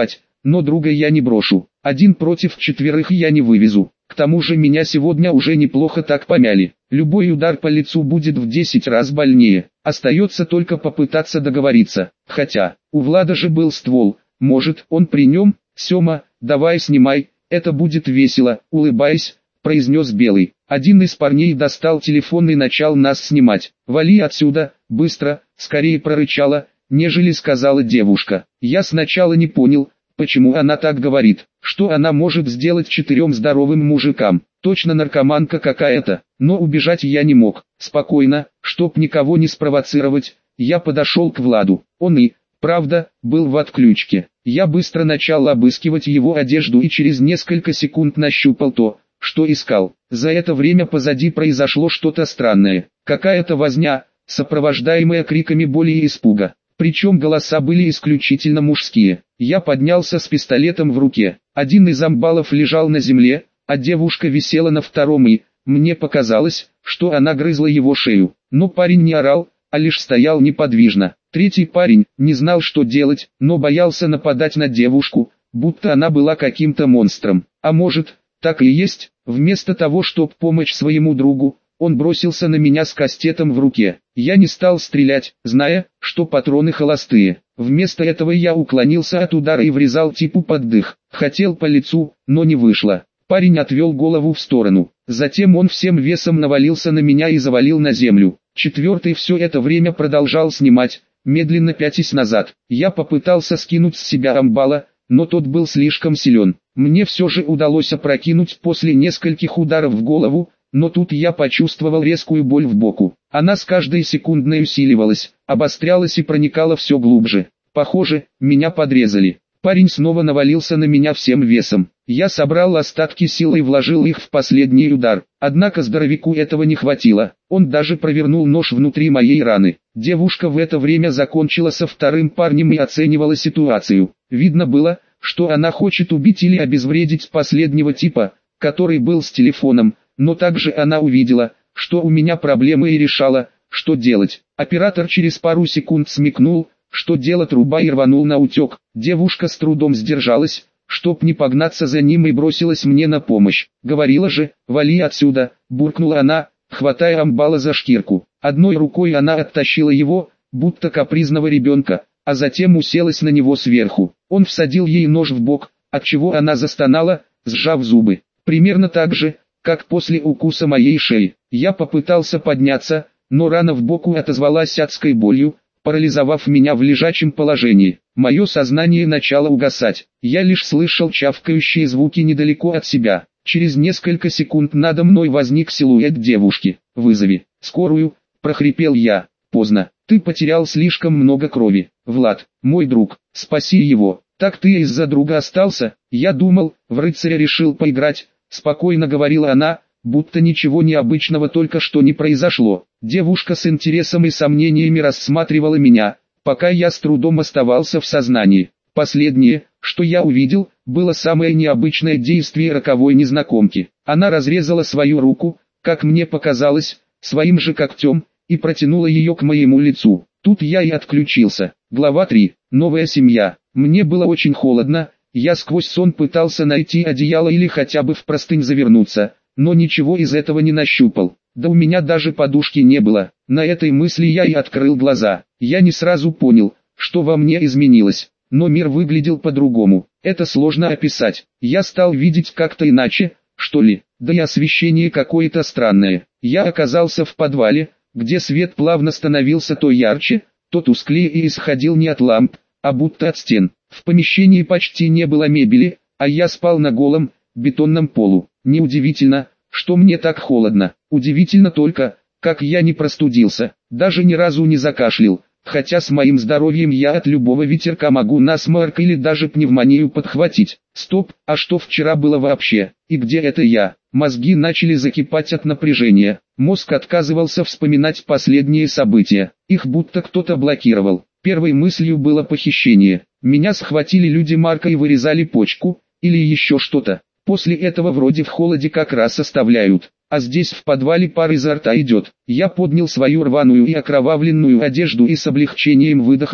но друга я не брошу. Один против четверых я не вывезу. К тому же меня сегодня уже неплохо так помяли. Любой удар по лицу будет в десять раз больнее. Остается только попытаться договориться. Хотя, у Влада же был ствол. Может, он при нем? Сема, давай снимай, это будет весело, улыбаясь, произнес Белый. Один из парней достал телефон и начал нас снимать. «Вали отсюда, быстро», скорее прорычала, нежели сказала девушка. Я сначала не понял, почему она так говорит, что она может сделать четырем здоровым мужикам. Точно наркоманка какая-то, но убежать я не мог. Спокойно, чтоб никого не спровоцировать, я подошел к Владу. Он и, правда, был в отключке. Я быстро начал обыскивать его одежду и через несколько секунд нащупал то, что искал. За это время позади произошло что-то странное. Какая-то возня, сопровождаемая криками боли и испуга. Причем голоса были исключительно мужские. Я поднялся с пистолетом в руке. Один из амбалов лежал на земле, а девушка висела на втором и, мне показалось, что она грызла его шею. Но парень не орал, а лишь стоял неподвижно. Третий парень не знал, что делать, но боялся нападать на девушку, будто она была каким-то монстром. А может, так и есть, вместо того, чтобы помочь своему другу, он бросился на меня с кастетом в руке. Я не стал стрелять, зная, что патроны холостые. Вместо этого я уклонился от удара и врезал типу под дых. Хотел по лицу, но не вышло. Парень отвел голову в сторону. Затем он всем весом навалился на меня и завалил на землю. Четвертый все это время продолжал снимать, медленно пятясь назад. Я попытался скинуть с себя амбала, но тот был слишком силен. Мне все же удалось опрокинуть после нескольких ударов в голову, но тут я почувствовал резкую боль в боку. Она с каждой секундной усиливалась, обострялась и проникала все глубже. Похоже, меня подрезали. Парень снова навалился на меня всем весом. Я собрал остатки сил и вложил их в последний удар. Однако здоровяку этого не хватило. Он даже провернул нож внутри моей раны. Девушка в это время закончила со вторым парнем и оценивала ситуацию. Видно было, что она хочет убить или обезвредить последнего типа, который был с телефоном, но также она увидела, что у меня проблемы и решала, что делать. Оператор через пару секунд смекнул, что дело труба и рванул на утек. Девушка с трудом сдержалась, чтоб не погнаться за ним и бросилась мне на помощь. Говорила же, вали отсюда, буркнула она, хватая амбала за шкирку. Одной рукой она оттащила его, будто капризного ребенка, а затем уселась на него сверху. Он всадил ей нож в бок, отчего она застонала, сжав зубы. Примерно так же, как после укуса моей шеи. Я попытался подняться, но рана в боку отозвалась адской болью, парализовав меня в лежачем положении. Мое сознание начало угасать. Я лишь слышал чавкающие звуки недалеко от себя. Через несколько секунд надо мной возник силуэт девушки. «Вызови скорую», – прохрипел я. «Поздно. Ты потерял слишком много крови. Влад, мой друг, спаси его». «Так ты из-за друга остался? Я думал, в рыцаря решил поиграть», – спокойно говорила она, будто ничего необычного только что не произошло. Девушка с интересом и сомнениями рассматривала меня, пока я с трудом оставался в сознании. Последнее, что я увидел, было самое необычное действие роковой незнакомки. Она разрезала свою руку, как мне показалось, своим же когтем, и протянула ее к моему лицу. Тут я и отключился. Глава три. Новая семья. Мне было очень холодно, я сквозь сон пытался найти одеяло или хотя бы в простынь завернуться, но ничего из этого не нащупал. Да у меня даже подушки не было. На этой мысли я и открыл глаза. Я не сразу понял, что во мне изменилось, но мир выглядел по-другому. Это сложно описать. Я стал видеть как-то иначе, что ли, да и освещение какое-то странное. Я оказался в подвале, где свет плавно становился то ярче, то тусклее и исходил не от ламп, а будто от стен. В помещении почти не было мебели, а я спал на голом, бетонном полу. Неудивительно, что мне так холодно. Удивительно только, как я не простудился, даже ни разу не закашлял, хотя с моим здоровьем я от любого ветерка могу насморк или даже пневмонию подхватить. Стоп, а что вчера было вообще? И где это я? Мозги начали закипать от напряжения. Мозг отказывался вспоминать последние события. Их будто кто-то блокировал. Первой мыслью было похищение. Меня схватили люди Марка и вырезали почку, или еще что-то. После этого вроде в холоде как раз оставляют, а здесь в подвале пар изо рта идет. Я поднял свою рваную и окровавленную одежду и с облегчением выдохнул,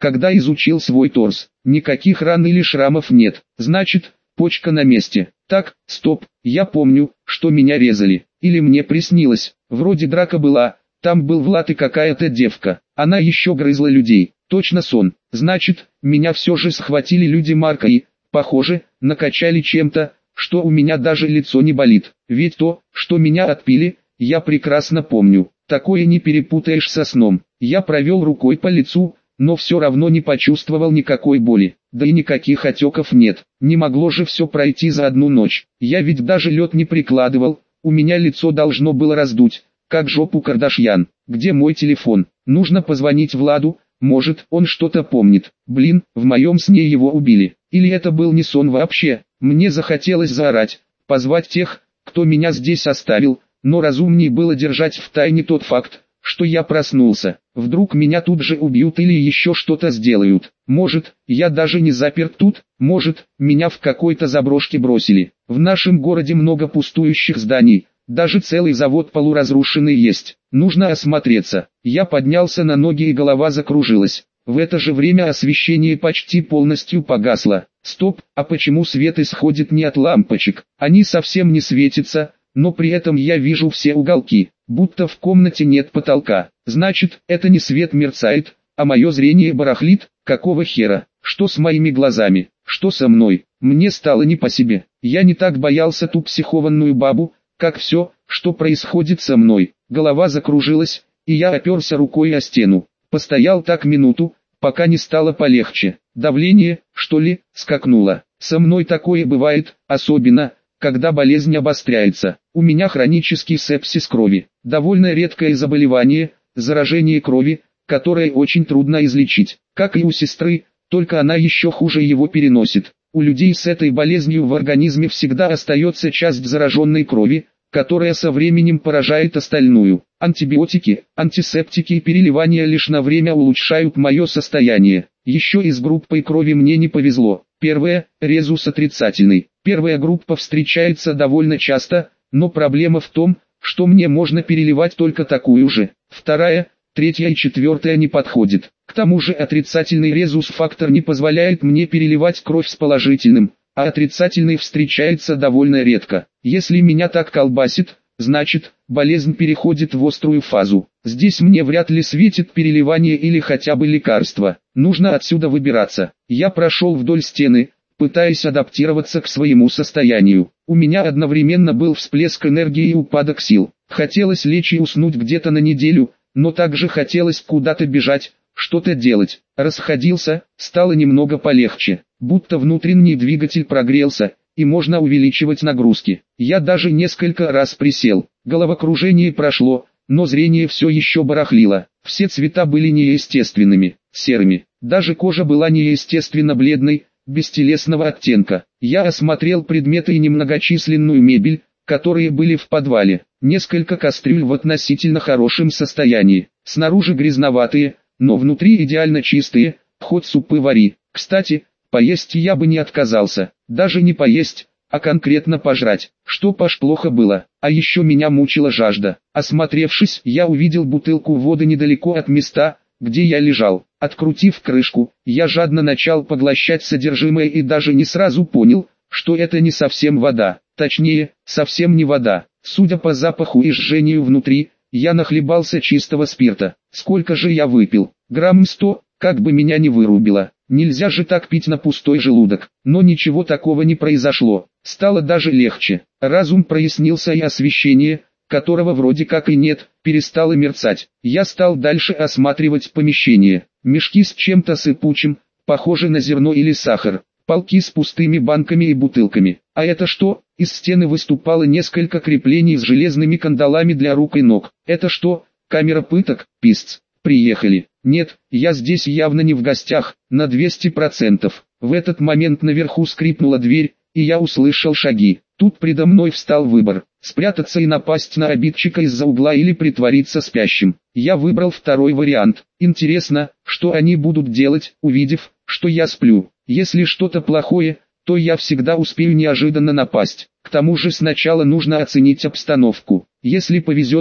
когда изучил свой торс. Никаких ран или шрамов нет, значит, почка на месте. Так, стоп, я помню, что меня резали. Или мне приснилось, вроде драка была, там был Влад и какая-то девка. Она еще грызла людей, точно сон. Значит, меня все же схватили люди Марка и, похоже, накачали чем-то, что у меня даже лицо не болит. Ведь то, что меня отпили, я прекрасно помню. Такое не перепутаешь со сном. Я провел рукой по лицу, но все равно не почувствовал никакой боли. Да и никаких отеков нет. Не могло же все пройти за одну ночь. Я ведь даже лед не прикладывал. У меня лицо должно было раздуть, как жопу Кардашьян. Где мой телефон? Нужно позвонить Владу, может, он что-то помнит. Блин, в моем сне его убили. Или это был не сон вообще? Мне захотелось заорать, позвать тех, кто меня здесь оставил, но разумнее было держать в тайне тот факт, что я проснулся. Вдруг меня тут же убьют или еще что-то сделают. Может, я даже не заперт тут, может, меня в какой-то заброшке бросили. В нашем городе много пустующих зданий, даже целый завод полуразрушенный есть. Нужно осмотреться. Я поднялся на ноги и голова закружилась. В это же время освещение почти полностью погасло. Стоп, а почему свет исходит не от лампочек? Они совсем не светятся, но при этом я вижу все уголки, будто в комнате нет потолка. Значит, это не свет мерцает, а мое зрение барахлит. Какого хера? Что с моими глазами? Что со мной? Мне стало не по себе. Я не так боялся ту психованную бабу, как все, что происходит со мной. Голова закружилась, и я оперся рукой о стену. Постоял так минуту, пока не стало полегче. Давление, что ли, скакнуло. Со мной такое бывает, особенно, когда болезнь обостряется. У меня хронический сепсис крови. Довольно редкое заболевание, заражение крови, которое очень трудно излечить. Как и у сестры, только она еще хуже его переносит. У людей с этой болезнью в организме всегда остается часть зараженной крови, которая со временем поражает остальную. Антибиотики, антисептики и переливания лишь на время улучшают мое состояние. Еще и с группой крови мне не повезло. Первая – резус отрицательный. Первая группа встречается довольно часто, но проблема в том, что мне можно переливать только такую же. Вторая, третья и четвертая не подходит. К тому же отрицательный резус-фактор не позволяет мне переливать кровь с положительным, а отрицательный встречается довольно редко. Если меня так колбасит, значит, болезнь переходит в острую фазу. Здесь мне вряд ли светит переливание или хотя бы лекарство. Нужно отсюда выбираться. Я прошел вдоль стены, пытаясь адаптироваться к своему состоянию. У меня одновременно был всплеск энергии и упадок сил. Хотелось лечь и уснуть где-то на неделю, но также хотелось куда-то бежать, что-то делать. Расходился, стало немного полегче, будто внутренний двигатель прогрелся, и можно увеличивать нагрузки. Я даже несколько раз присел. Головокружение прошло, но зрение все еще барахлило. Все цвета были неестественными, серыми. Даже кожа была неестественно бледной, бестелесного оттенка. Я осмотрел предметы и немногочисленную мебель, которые были в подвале. Несколько кастрюль в относительно хорошем состоянии. Снаружи грязноватые, но внутри идеально чистые, хоть супы вари. Кстати, поесть я бы не отказался. Даже не поесть, а конкретно пожрать. Что паш плохо было. А еще меня мучила жажда. Осмотревшись, я увидел бутылку воды недалеко от места, где я лежал. Открутив крышку, я жадно начал поглощать содержимое и даже не сразу понял, что это не совсем вода. Точнее, совсем не вода. Судя по запаху и жжению внутри, я нахлебался чистого спирта. Сколько же я выпил? Грамм сто, как бы меня не вырубило. Нельзя же так пить на пустой желудок. Но ничего такого не произошло. Стало даже легче. Разум прояснился и освещение, которого вроде как и нет, перестало мерцать. Я стал дальше осматривать помещение. Мешки с чем-то сыпучим, похоже на зерно или сахар. Полки с пустыми банками и бутылками. А это что? Из стены выступало несколько креплений с железными кандалами для рук и ног. Это что? Камера пыток? Писц. Приехали. Нет, я здесь явно не в гостях, на двести процентов. В этот момент наверху скрипнула дверь, и я услышал шаги. Тут предо мной встал выбор: спрятаться и напасть на обидчика из-за угла или притвориться спящим. Я выбрал второй вариант. Интересно, что они будут делать, увидев, что я сплю. Если что-то плохое, то я всегда успею неожиданно напасть. К тому же сначала нужно оценить обстановку. Если повезет,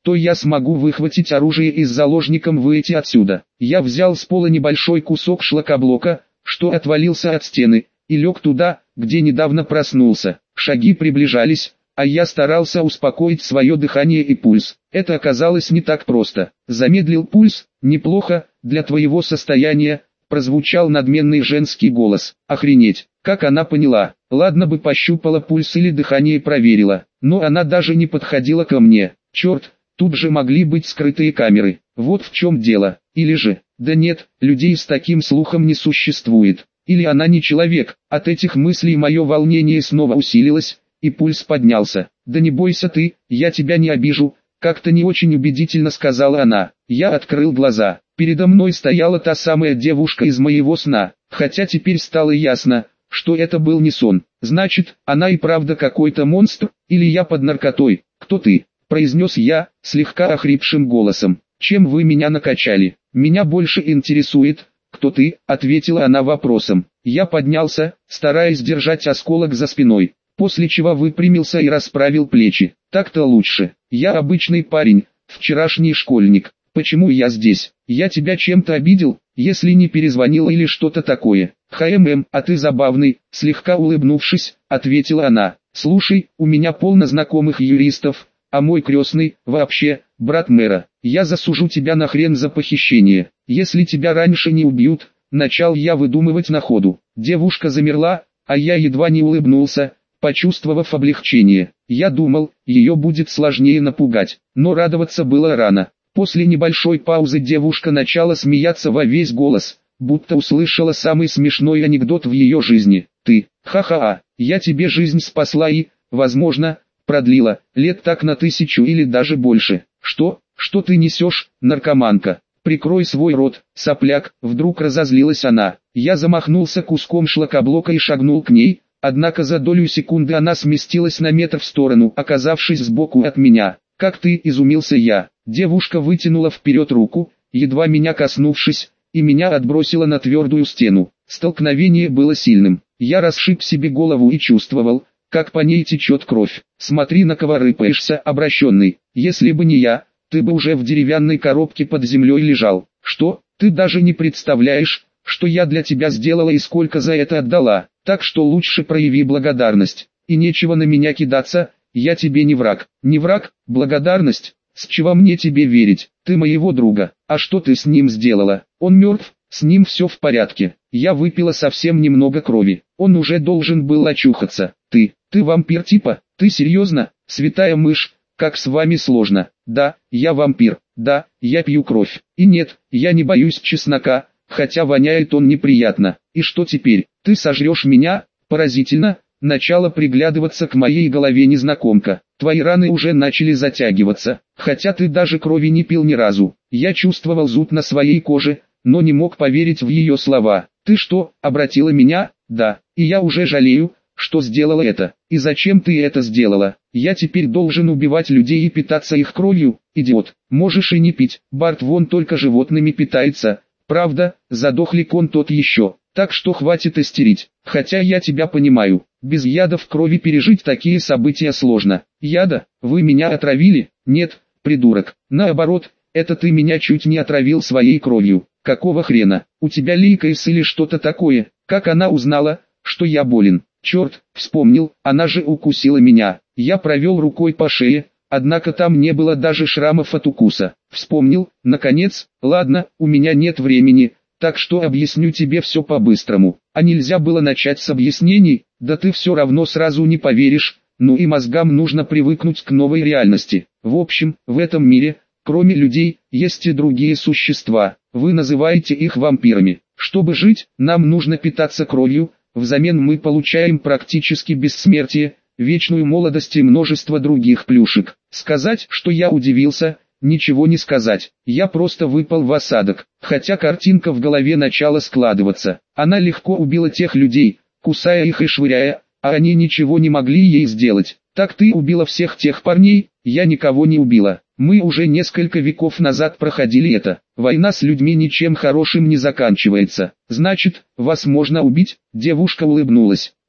то я смогу выхватить оружие и с заложником выйти отсюда. Я взял с пола небольшой кусок шлакоблока, что отвалился от стены, и лег туда, где недавно проснулся. Шаги приближались, а я старался успокоить свое дыхание и пульс. Это оказалось не так просто. Замедлил пульс, неплохо, для твоего состояния, прозвучал надменный женский голос. Охренеть, как она поняла. Ладно бы пощупала пульс или дыхание проверила, но она даже не подходила ко мне. Черт, тут же могли быть скрытые камеры. Вот в чем дело. Или же, да нет, людей с таким слухом не существует. Или она не человек. От этих мыслей мое волнение снова усилилось, и пульс поднялся. «Да не бойся ты, я тебя не обижу», — как-то не очень убедительно сказала она. Я открыл глаза. Передо мной стояла та самая девушка из моего сна, хотя теперь стало ясно, что это был не сон. Значит, она и правда какой-то монстр, или я под наркотой. «Кто ты?» — произнес я, слегка охрипшим голосом. «Чем вы меня накачали? Меня больше интересует, кто ты?» — ответила она вопросом. Я поднялся, стараясь держать осколок за спиной, после чего выпрямился и расправил плечи. Так-то лучше. Я обычный парень, вчерашний школьник. Почему я здесь? Я тебя чем-то обидел, если не перезвонил или что-то такое? Хмм, а ты забавный, слегка улыбнувшись, ответила она. Слушай, у меня полно знакомых юристов, а мой крестный, вообще, брат мэра. Я засужу тебя на хрен за похищение. Если тебя раньше не убьют, начал я выдумывать на ходу. Девушка замерла, а я едва не улыбнулся, почувствовав облегчение. Я думал, ее будет сложнее напугать, но радоваться было рано. После небольшой паузы девушка начала смеяться во весь голос, будто услышала самый смешной анекдот в ее жизни. «Ты, ха-ха-а, я тебе жизнь спасла и, возможно, продлила, лет так на тысячу или даже больше. Что, что ты несешь, наркоманка? Прикрой свой рот, сопляк!» Вдруг разозлилась она. Я замахнулся куском шлакоблока и шагнул к ней, однако за долю секунды она сместилась на метр в сторону, оказавшись сбоку от меня. «Как ты?» — изумился я. Девушка вытянула вперед руку, едва меня коснувшись, и меня отбросила на твердую стену. Столкновение было сильным. Я расшиб себе голову и чувствовал, как по ней течет кровь. «Смотри, на кого рыпаешься, обращенный. Если бы не я, ты бы уже в деревянной коробке под землей лежал. Что? Ты даже не представляешь, что я для тебя сделала и сколько за это отдала. Так что лучше прояви благодарность. И нечего на меня кидаться, я тебе не враг». «Не враг? Благодарность? С чего мне тебе верить? Ты моего друга. А что ты с ним сделала? Он мертв, с ним все в порядке. Я выпила совсем немного крови. Он уже должен был очухаться. Ты, ты вампир типа? Ты серьезно? Святая мышь, как с вами сложно. Да, я вампир. Да, я пью кровь. И нет, я не боюсь чеснока, хотя воняет он неприятно. И что теперь? Ты сожрешь меня? Поразительно. Начала приглядываться к моей голове незнакомка. Твои раны уже начали затягиваться, хотя ты даже крови не пил ни разу. Я чувствовал зуд на своей коже, но не мог поверить в ее слова. Ты что, обратила меня? Да, и я уже жалею, что сделала это. И зачем ты это сделала? Я теперь должен убивать людей и питаться их кровью? Идиот, можешь и не пить, Барт вон только животными питается. Правда, задохлик он тот еще. Так что хватит истерить, хотя я тебя понимаю, без яда в крови пережить такие события сложно. Яда? Вы меня отравили? Нет, придурок, наоборот, это ты меня чуть не отравил своей кровью. Какого хрена? У тебя лейкоз или что-то такое? Как она узнала, что я болен? Черт, вспомнил, она же укусила меня. Я провел рукой по шее, однако там не было даже шрамов от укуса. Вспомнил, наконец, ладно, у меня нет времени. Так что объясню тебе все по-быстрому. А нельзя было начать с объяснений? Да ты все равно сразу не поверишь. Ну и мозгам нужно привыкнуть к новой реальности. В общем, в этом мире, кроме людей, есть и другие существа. Вы называете их вампирами. Чтобы жить, нам нужно питаться кровью. Взамен мы получаем практически бессмертие, вечную молодость и множество других плюшек. Сказать, что я удивился, ничего не сказать. Я просто выпал в осадок. Хотя картинка в голове начала складываться. Она легко убила тех людей, кусая их и швыряя, а они ничего не могли ей сделать. Так ты убила всех тех парней? Я никого не убила. Мы уже несколько веков назад проходили это. Война с людьми ничем хорошим не заканчивается. Значит, вас можно убить? Девушка улыбнулась.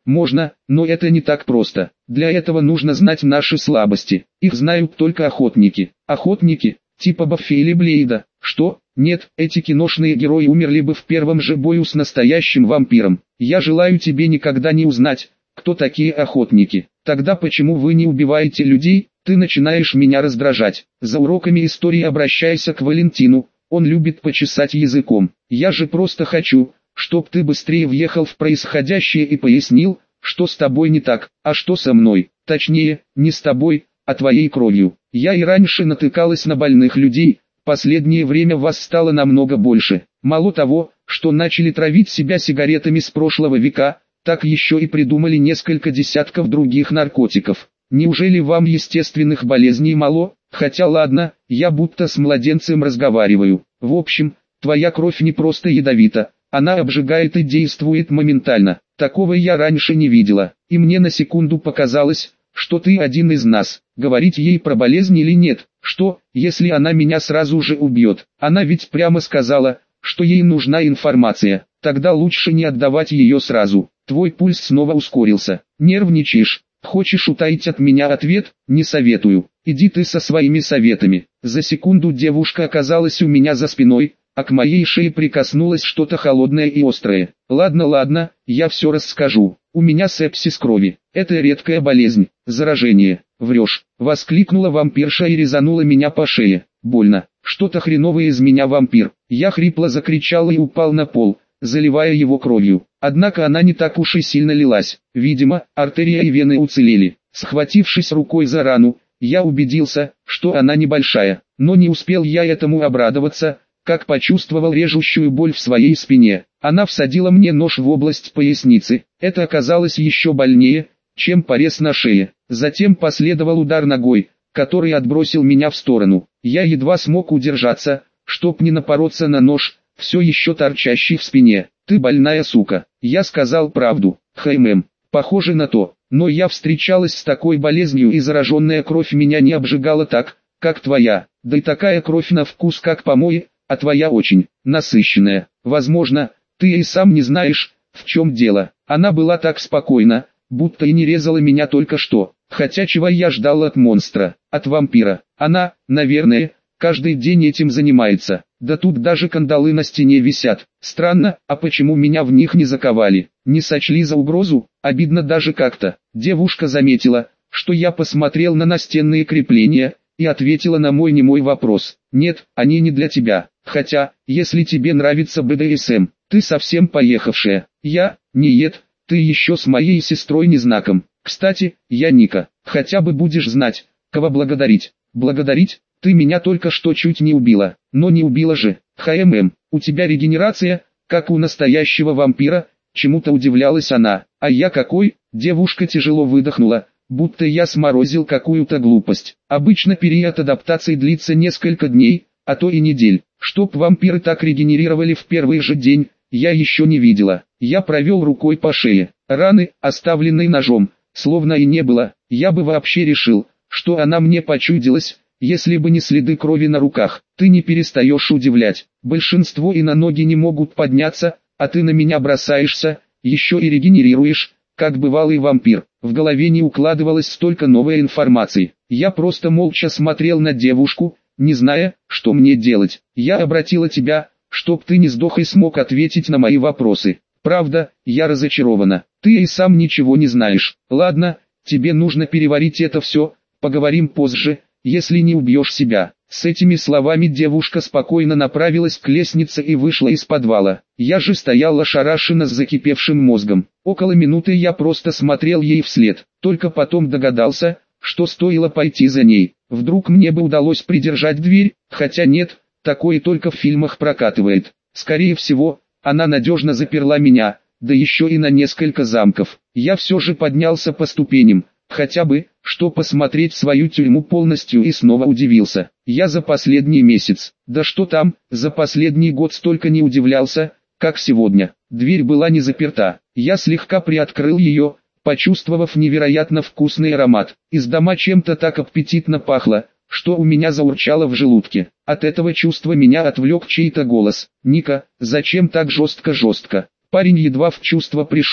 Можно, но это не так просто. Для этого нужно знать наши слабости. Их знают только охотники. Охотники, типа Баффи или Блейда. Что? Нет, эти киношные герои умерли бы в первом же бою с настоящим вампиром. Я желаю тебе никогда не узнать, кто такие охотники. Тогда почему вы не убиваете людей? Ты начинаешь меня раздражать. За уроками истории обращайся к Валентину. Он любит почесать языком. Я же просто хочу, чтоб ты быстрее въехал в происходящее и пояснил, что с тобой не так, а что со мной. Точнее, не с тобой, а твоей кровью. Я и раньше натыкалась на больных людей. Последнее время вас стало намного больше. Мало того, что начали травить себя сигаретами с прошлого века, так еще и придумали несколько десятков других наркотиков. Неужели вам естественных болезней мало? Хотя ладно, я будто с младенцем разговариваю. В общем, твоя кровь не просто ядовита, она обжигает и действует моментально. Такого я раньше не видела, и мне на секунду показалось, что ты один из нас. Говорить ей про болезнь или нет? Что, если она меня сразу же убьет? Она ведь прямо сказала, что ей нужна информация. Тогда лучше не отдавать ее сразу. Твой пульс снова ускорился. Нервничаешь? Хочешь утаить от меня ответ? Не советую. Иди ты со своими советами. За секунду девушка оказалась у меня за спиной, а к моей шее прикоснулось что-то холодное и острое. Ладно, ладно, я все расскажу. У меня сепсис крови. Это редкая болезнь. Заражение. Врешь. Воскликнула вампирша и резанула меня по шее. Больно. Что-то хреновое из меня вампир. Я хрипло закричал и упал на пол, заливая его кровью. Однако она не так уж и сильно лилась. Видимо, артерия и вены уцелели. Схватившись рукой за рану, я убедился, что она небольшая. Но не успел я этому обрадоваться, как почувствовал режущую боль в своей спине. Она всадила мне нож в область поясницы. Это оказалось еще больнее, чем порез на шее. Затем последовал удар ногой, который отбросил меня в сторону. Я едва смог удержаться, чтоб не напороться на нож, все еще торчащий в спине. Ты больная сука. Я сказал правду. Хэймэм. Похоже на то. Но я встречалась с такой болезнью, и зараженная кровь меня не обжигала так, как твоя. Да и такая кровь на вкус как помои, а твоя очень насыщенная. Возможно, ты и сам не знаешь, в чем дело. Она была так спокойна, будто и не резала меня только что. Хотя чего я ждал от монстра, от вампира. Она, наверное, каждый день этим занимается. Да тут даже кандалы на стене висят. Странно, а почему меня в них не заковали? Не сочли за угрозу? Обидно даже как-то. Девушка заметила, что я посмотрел на настенные крепления, и ответила на мой немой вопрос. Нет, они не для тебя. Хотя, если тебе нравится бэ дэ эс эм, ты совсем поехавшая. Я, нет, ты еще с моей сестрой не знаком. Кстати, я Ника. Хотя бы будешь знать, кого благодарить. Благодарить? Ты меня только что чуть не убила. Но не убила же. ХММ, у тебя регенерация, как у настоящего вампира. Чему-то удивлялась она. А я какой? Девушка тяжело выдохнула, будто я сморозил какую-то глупость. Обычно период адаптации длится несколько дней, а то и недель. Чтоб вампиры так регенерировали в первый же день, я еще не видела. Я провел рукой по шее. Раны, оставленные ножом, словно и не было. Я бы вообще решил, что она мне почудилась, если бы не следы крови на руках. Ты не перестаешь удивлять. Большинство и на ноги не могут подняться, а ты на меня бросаешься, еще и регенерируешь, как бывалый вампир. В голове не укладывалось столько новой информации. Я просто молча смотрел на девушку, не зная, что мне делать. Я обратила тебя, чтоб ты не сдох и смог ответить на мои вопросы. Правда, я разочарована. Ты и сам ничего не знаешь. Ладно, тебе нужно переварить это все, поговорим позже, если не убьешь себя. С этими словами девушка спокойно направилась к лестнице и вышла из подвала. Я же стоял ошарашенно с закипевшим мозгом. Около минуты я просто смотрел ей вслед. Только потом догадался, что стоило пойти за ней. Вдруг мне бы удалось придержать дверь, хотя нет, такое только в фильмах прокатывает. Скорее всего, она надежно заперла меня, да еще и на несколько замков. Я все же поднялся по ступеням, хотя бы, что посмотреть свою тюрьму полностью, и снова удивился. Я за последний месяц, да что там, за последний год столько не удивлялся, как сегодня. Дверь была не заперта. Я слегка приоткрыл ее, почувствовав невероятно вкусный аромат. Из дома чем-то так аппетитно пахло, что у меня заурчало в желудке. От этого чувства меня отвлек чей-то голос. «Ника, зачем так жестко-жестко?» Парень едва в чувство пришел,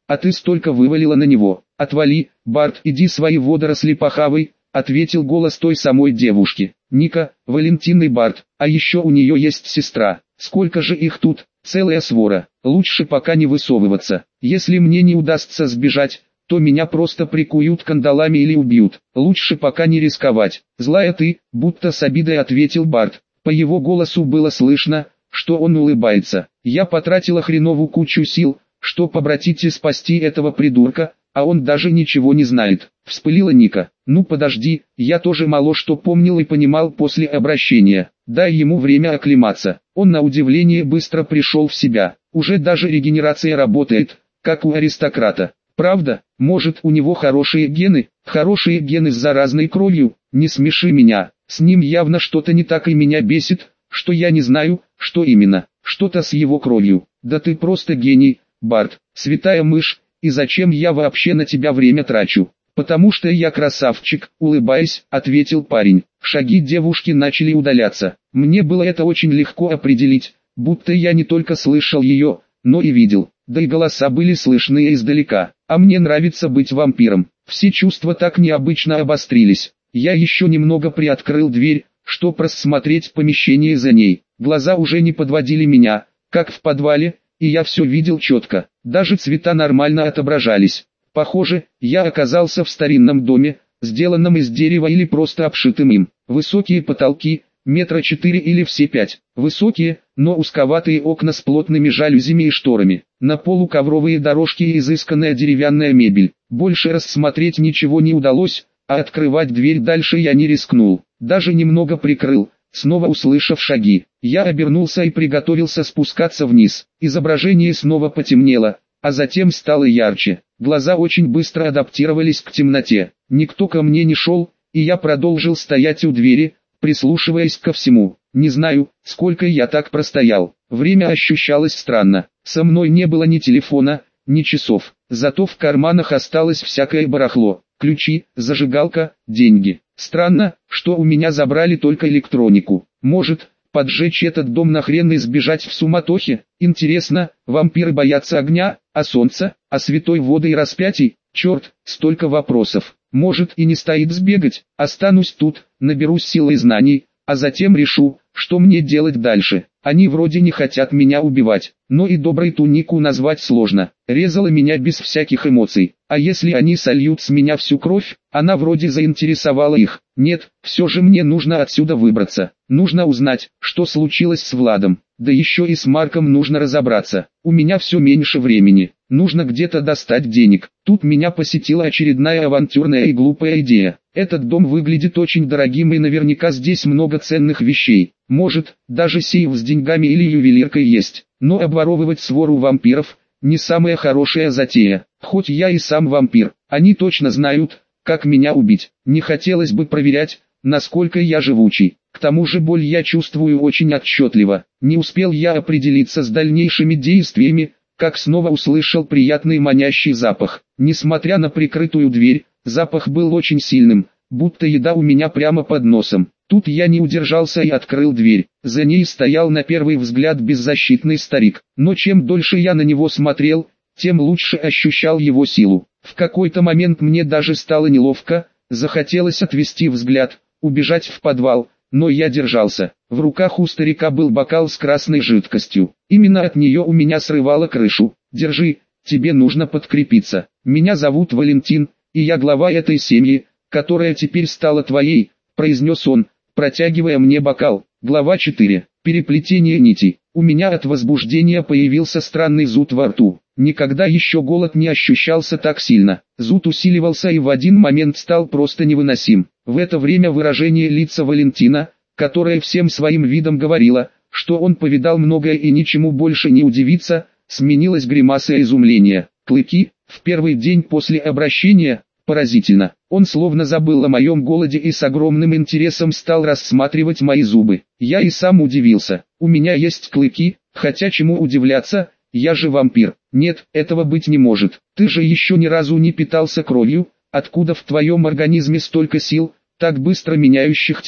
а ты столько вывалила на него. Отвали, Барт, иди свои водоросли похавай, ответил голос той самой девушки. Ника, Валентин и Барт, а еще у нее есть сестра. Сколько же их тут, целая свора. Лучше пока не высовываться. Если мне не удастся сбежать, то меня просто прикуют кандалами или убьют. Лучше пока не рисковать. Злая ты, будто с обидой ответил Барт. По его голосу было слышно, что он улыбается. Я потратила хреновую кучу сил, чтоб обратить и спасти этого придурка, а он даже ничего не знает. Вспылила Ника. Ну подожди, я тоже мало что помнил и понимал после обращения. Дай ему время оклематься. Он на удивление быстро пришел в себя. Уже даже регенерация работает, как у аристократа. Правда, может у него хорошие гены, хорошие гены с заразной кровью, не смеши меня. С ним явно что-то не так и меня бесит, что я не знаю, что именно. Что-то с его кровью. Да ты просто гений, Барт, святая мышь, и зачем я вообще на тебя время трачу? Потому что я красавчик, улыбаясь, ответил парень. Шаги девушки начали удаляться. Мне было это очень легко определить, будто я не только слышал ее, но и видел. Да и голоса были слышны издалека. А мне нравится быть вампиром. Все чувства так необычно обострились. Я еще немного приоткрыл дверь, чтобы рассмотреть помещение за ней. Глаза уже не подводили меня, как в подвале, и я все видел четко. Даже цвета нормально отображались. Похоже, я оказался в старинном доме, сделанном из дерева или просто обшитым им. Высокие потолки, метра четыре или все пять. Высокие, но узковатые окна с плотными жалюзями и шторами. На полу ковровые дорожки и изысканная деревянная мебель. Больше рассмотреть ничего не удалось, а открывать дверь дальше я не рискнул. Даже немного прикрыл, снова услышав шаги. Я обернулся и приготовился спускаться вниз. Изображение снова потемнело, а затем стало ярче. Глаза очень быстро адаптировались к темноте. Никто ко мне не шел, и я продолжил стоять у двери, прислушиваясь ко всему. Не знаю, сколько я так простоял. Время ощущалось странно. Со мной не было ни телефона, ни часов. Зато в карманах осталось всякое барахло. Ключи, зажигалка, деньги. Странно, что у меня забрали только электронику. Может, поджечь этот дом нахрен и сбежать в суматохе? Интересно, вампиры боятся огня, а солнца, а святой воды и распятий? Черт, столько вопросов. Может и не стоит сбегать, останусь тут, наберусь сил и знаний, а затем решу, что мне делать дальше. Они вроде не хотят меня убивать, но и доброй тунику назвать сложно. Резала меня без всяких эмоций. А если они сольют с меня всю кровь, она вроде заинтересовала их. Нет, все же мне нужно отсюда выбраться. Нужно узнать, что случилось с Владом. Да еще и с Марком нужно разобраться. У меня все меньше времени. Нужно где-то достать денег. Тут меня посетила очередная авантюрная и глупая идея. Этот дом выглядит очень дорогим и наверняка здесь много ценных вещей. Может, даже сейф с деньгами или ювелиркой есть. Но обворовывать свору вампиров – не самая хорошая затея. Хоть я и сам вампир, они точно знают, как меня убить. Не хотелось бы проверять, насколько я живучий. К тому же боль я чувствую очень отчетливо. Не успел я определиться с дальнейшими действиями, как снова услышал приятный манящий запах. Несмотря на прикрытую дверь, запах был очень сильным, будто еда у меня прямо под носом. Тут я не удержался и открыл дверь. За ней стоял на первый взгляд беззащитный старик. Но чем дольше я на него смотрел, тем лучше ощущал его силу. В какой-то момент мне даже стало неловко, захотелось отвести взгляд, убежать в подвал, но я держался. В руках у старика был бокал с красной жидкостью. Именно от нее у меня срывало крышу. «Держи, тебе нужно подкрепиться. Меня зовут Валентин, и я глава этой семьи, которая теперь стала твоей», — произнес он, протягивая мне бокал. Глава четыре. Переплетение нитей. У меня от возбуждения появился странный зуд во рту. Никогда еще голод не ощущался так сильно. Зуд усиливался и в один момент стал просто невыносим. В это время выражение лица Валентина, которое всем своим видом говорило, что он повидал многое и ничему больше не удивится, сменилось гримасой изумления. Клыки, в первый день после обращения, поразительно. Он словно забыл о моем голоде и с огромным интересом стал рассматривать мои зубы. Я и сам удивился. У меня есть клыки, хотя чему удивляться, я же вампир. Нет, этого быть не может. Ты же еще ни разу не питался кровью, откуда в твоем организме столько сил, так быстро меняющих тебя.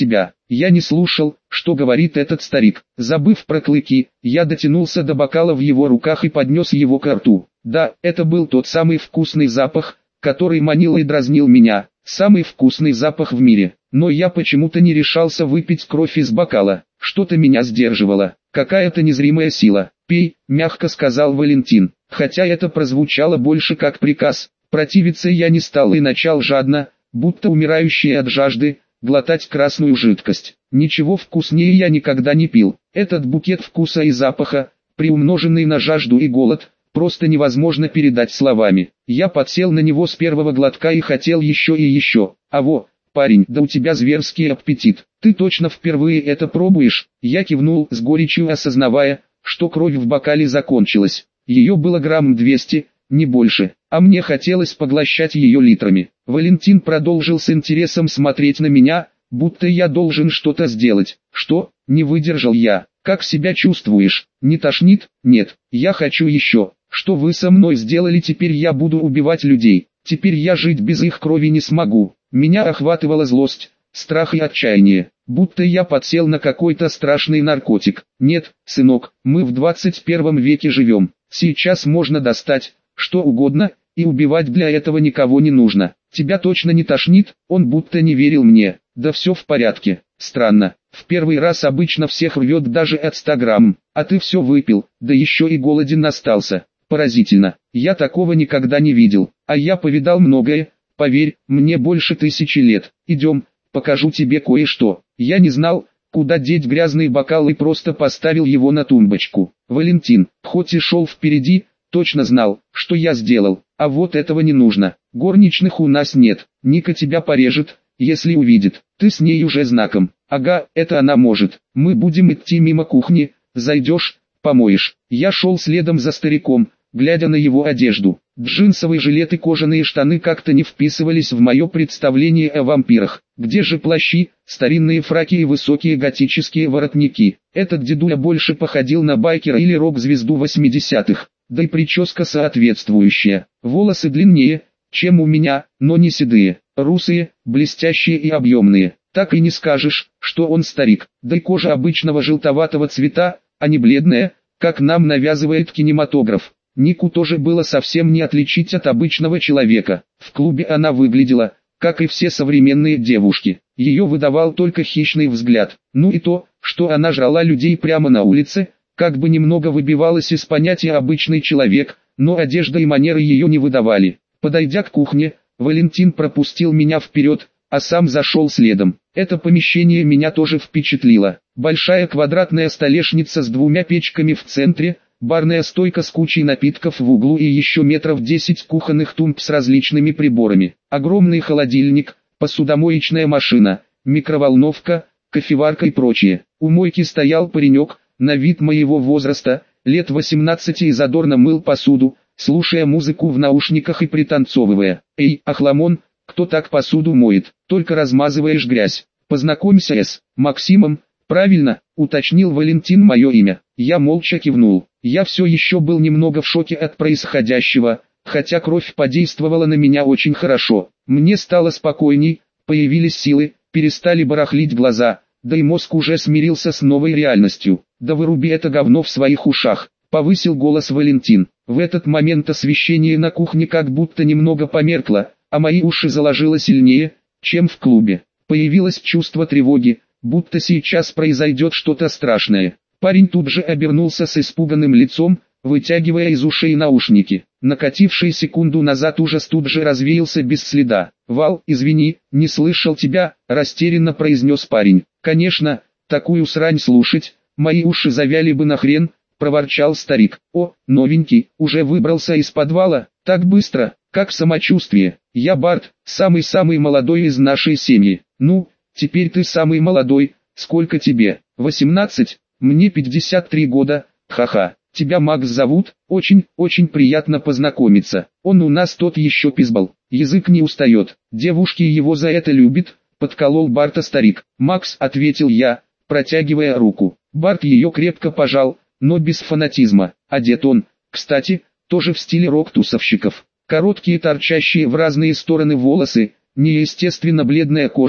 Я не слушал, что говорит этот старик. Забыв про клыки, я дотянулся до бокала в его руках и поднес его к рту. Да, это был тот самый вкусный запах, который манил и дразнил меня. Самый вкусный запах в мире. Но я почему-то не решался выпить кровь из бокала. Что-то меня сдерживало. Какая-то незримая сила. «Пей», — мягко сказал Валентин. Хотя это прозвучало больше как приказ. Противиться я не стал и начал жадно, будто умирающий от жажды, глотать красную жидкость. Ничего вкуснее я никогда не пил. Этот букет вкуса и запаха, приумноженный на жажду и голод, просто невозможно передать словами. Я подсел на него с первого глотка и хотел еще и еще. А во, парень, да у тебя зверский аппетит. Ты точно впервые это пробуешь? Я кивнул с горечью, осознавая, что кровь в бокале закончилась. Ее было грамм двести, не больше, а мне хотелось поглощать ее литрами. Валентин продолжил с интересом смотреть на меня, будто я должен что-то сделать. Что? Не выдержал я. Как себя чувствуешь? Не тошнит? Нет, я хочу еще. Что вы со мной сделали? Теперь я буду убивать людей. Теперь я жить без их крови не смогу. Меня охватывала злость, страх и отчаяние, будто я подсел на какой-то страшный наркотик. Нет, сынок, мы в двадцать первом веке живем. Сейчас можно достать что угодно, и убивать для этого никого не нужно. Тебя точно не тошнит? Он будто не верил мне. Да все в порядке. Странно. В первый раз обычно всех рвет даже от ста грамм, а ты все выпил, да еще и голоден остался. Поразительно. Я такого никогда не видел. А я повидал многое. Поверь, мне больше тысячи лет. Идем, покажу тебе кое-что. Я не знал, куда деть грязный бокал и просто поставил его на тумбочку. Валентин, хоть и шел впереди, точно знал, что я сделал. А вот этого не нужно. Горничных у нас нет. Ника тебя порежет, если увидит. Ты с ней уже знаком. Ага, это она может. Мы будем идти мимо кухни. Зайдешь, помоешь. Я шел следом за стариком, глядя на его одежду. Джинсовый жилет и кожаные штаны как-то не вписывались в мое представление о вампирах. Где же плащи, старинные фраки и высокие готические воротники? Этот дедуля больше походил на байкера или рок-звезду восьмидесятых. Да и прическа соответствующая. Волосы длиннее, чем у меня, но не седые, русые, блестящие и объемные. Так и не скажешь, что он старик. Да и кожа обычного желтоватого цвета, а не бледная, как нам навязывает кинематограф. Нику тоже было совсем не отличить от обычного человека. В клубе она выглядела, как и все современные девушки. Ее выдавал только хищный взгляд. Ну и то, что она жрала людей прямо на улице, как бы немного выбивалось из понятия «обычный человек», но одежда и манеры ее не выдавали. Подойдя к кухне, Валентин пропустил меня вперед, а сам зашел следом. Это помещение меня тоже впечатлило. Большая квадратная столешница с двумя печками в центре, барная стойка с кучей напитков в углу и еще метров десять кухонных тумб с различными приборами. Огромный холодильник, посудомоечная машина, микроволновка, кофеварка и прочее. У мойки стоял паренек, на вид моего возраста, лет восемнадцати, и задорно мыл посуду, слушая музыку в наушниках и пританцовывая. «Эй, охламон, кто так посуду моет? Только размазываешь грязь. Познакомься с Максимом». «Правильно», — уточнил Валентин мое имя. Я молча кивнул. Я все еще был немного в шоке от происходящего, хотя кровь подействовала на меня очень хорошо. Мне стало спокойней, появились силы, перестали барахлить глаза, да и мозг уже смирился с новой реальностью. «Да выруби это говно в своих ушах», — повысил голос Валентин. В этот момент освещение на кухне как будто немного померкло, а мои уши заложило сильнее, чем в клубе. Появилось чувство тревоги, будто сейчас произойдет что-то страшное. Парень тут же обернулся с испуганным лицом, вытягивая из ушей наушники. Накативший секунду назад ужас тут же развеялся без следа. «Вал, извини, не слышал тебя», — растерянно произнес парень. «Конечно, такую срань слушать, мои уши завяли бы нахрен», — проворчал старик. «О, новенький, уже выбрался из подвала, так быстро, как самочувствие? Я Барт, самый-самый молодой из нашей семьи». «Ну, теперь ты самый молодой, сколько тебе?» «восемнадцать, мне пятьдесят три года, ха-ха. Тебя Макс зовут? Очень, очень приятно познакомиться. Он у нас тот еще пизбал, язык не устает, девушки его за это любят», — подколол Барта старик. «Макс», — ответил я, протягивая руку. Барт ее крепко пожал, но без фанатизма. Одет он, кстати, тоже в стиле рок-тусовщиков. Короткие торчащие в разные стороны волосы, неестественно бледная кожа,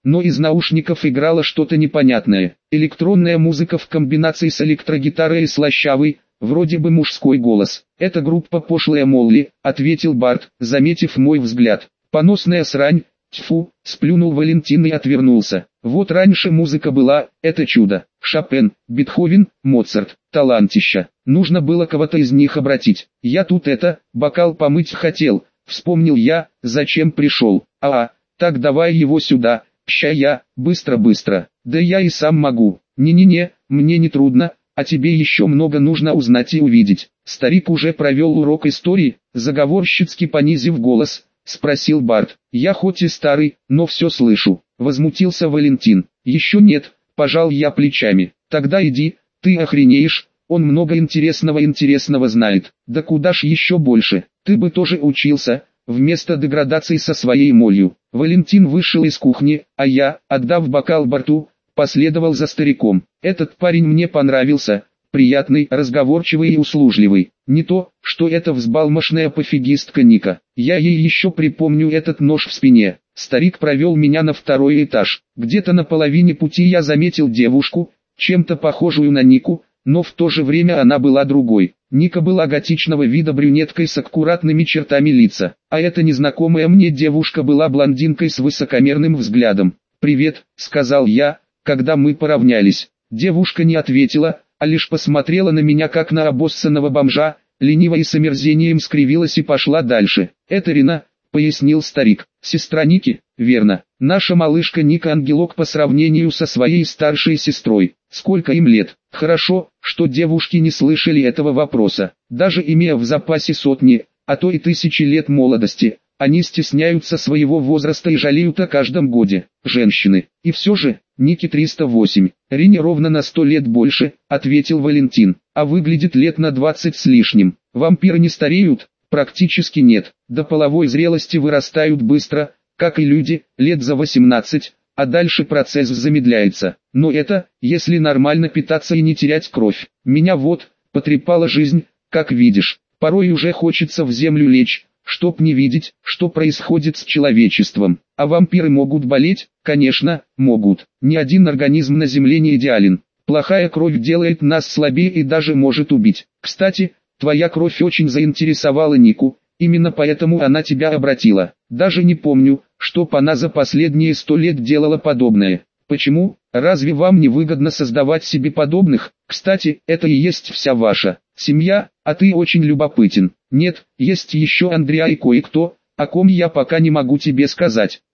но из наушников играло что-то непонятное. Электронная музыка в комбинации с электрогитарой и слащавый, вроде бы мужской голос. «Это группа Пошлая Молли», — ответил Барт, заметив мой взгляд. «Поносная срань». Тьфу, сплюнул Валентин и отвернулся. Вот раньше музыка была, это чудо. Шопен, Бетховен, Моцарт, талантища. Нужно было кого-то из них обратить. Я тут это, бокал помыть хотел, вспомнил я, зачем пришел. А, так давай его сюда, ща я, быстро-быстро. Да я и сам могу. Не-не-не, мне не трудно, а тебе еще много нужно узнать и увидеть. Старик уже провел урок истории, заговорщицки понизив голос. Спросил Барт. «Я хоть и старый, но все слышу», — возмутился Валентин. «Еще нет», — пожал я плечами. «Тогда иди, ты охренеешь, он много интересного-интересного знает». «Да куда ж еще больше, ты бы тоже учился, вместо деградации со своей молью». Валентин вышел из кухни, а я, отдав бокал Барту, последовал за стариком. Этот парень мне понравился. Приятный, разговорчивый и услужливый. Не то, что эта взбалмошная пофигистка Ника. Я ей еще припомню этот нож в спине. Старик провел меня на второй этаж. Где-то на половине пути я заметил девушку, чем-то похожую на Нику, но в то же время она была другой. Ника была готичного вида брюнеткой с аккуратными чертами лица, а эта незнакомая мне девушка была блондинкой с высокомерным взглядом. «Привет», — сказал я, когда мы поравнялись. Девушка не ответила, а лишь посмотрела на меня как на обоссанного бомжа, лениво и с омерзением скривилась и пошла дальше. «Это Рина», — пояснил старик, — «сестра Ники». «Верно, наша малышка Ника ангелок по сравнению со своей старшей сестрой. Сколько им лет?» Хорошо, что девушки не слышали этого вопроса. Даже имея в запасе сотни, а то и тысячи лет молодости, они стесняются своего возраста и жалеют о каждом годе. Женщины. И все же, Нике триста восемь, Рине ровно на сто лет больше, ответил Валентин, а выглядит лет на двадцать с лишним. Вампиры не стареют? Практически нет. До половой зрелости вырастают быстро, как и люди, лет за восемнадцать, а дальше процесс замедляется. Но это, если нормально питаться и не терять кровь. Меня вот, потрепала жизнь, как видишь. Порой уже хочется в землю лечь, чтоб не видеть, что происходит с человечеством. А вампиры могут болеть? Конечно, могут. Ни один организм на Земле не идеален. Плохая кровь делает нас слабее и даже может убить. Кстати, твоя кровь очень заинтересовала Нику, именно поэтому она тебя обратила. Даже не помню, чтоб она за последние сто лет делала подобное. Почему? Разве вам не выгодно создавать себе подобных? Кстати, это и есть вся ваша семья, а ты очень любопытен. Нет, есть еще Андреа и кое-кто, о ком я пока не могу тебе сказать.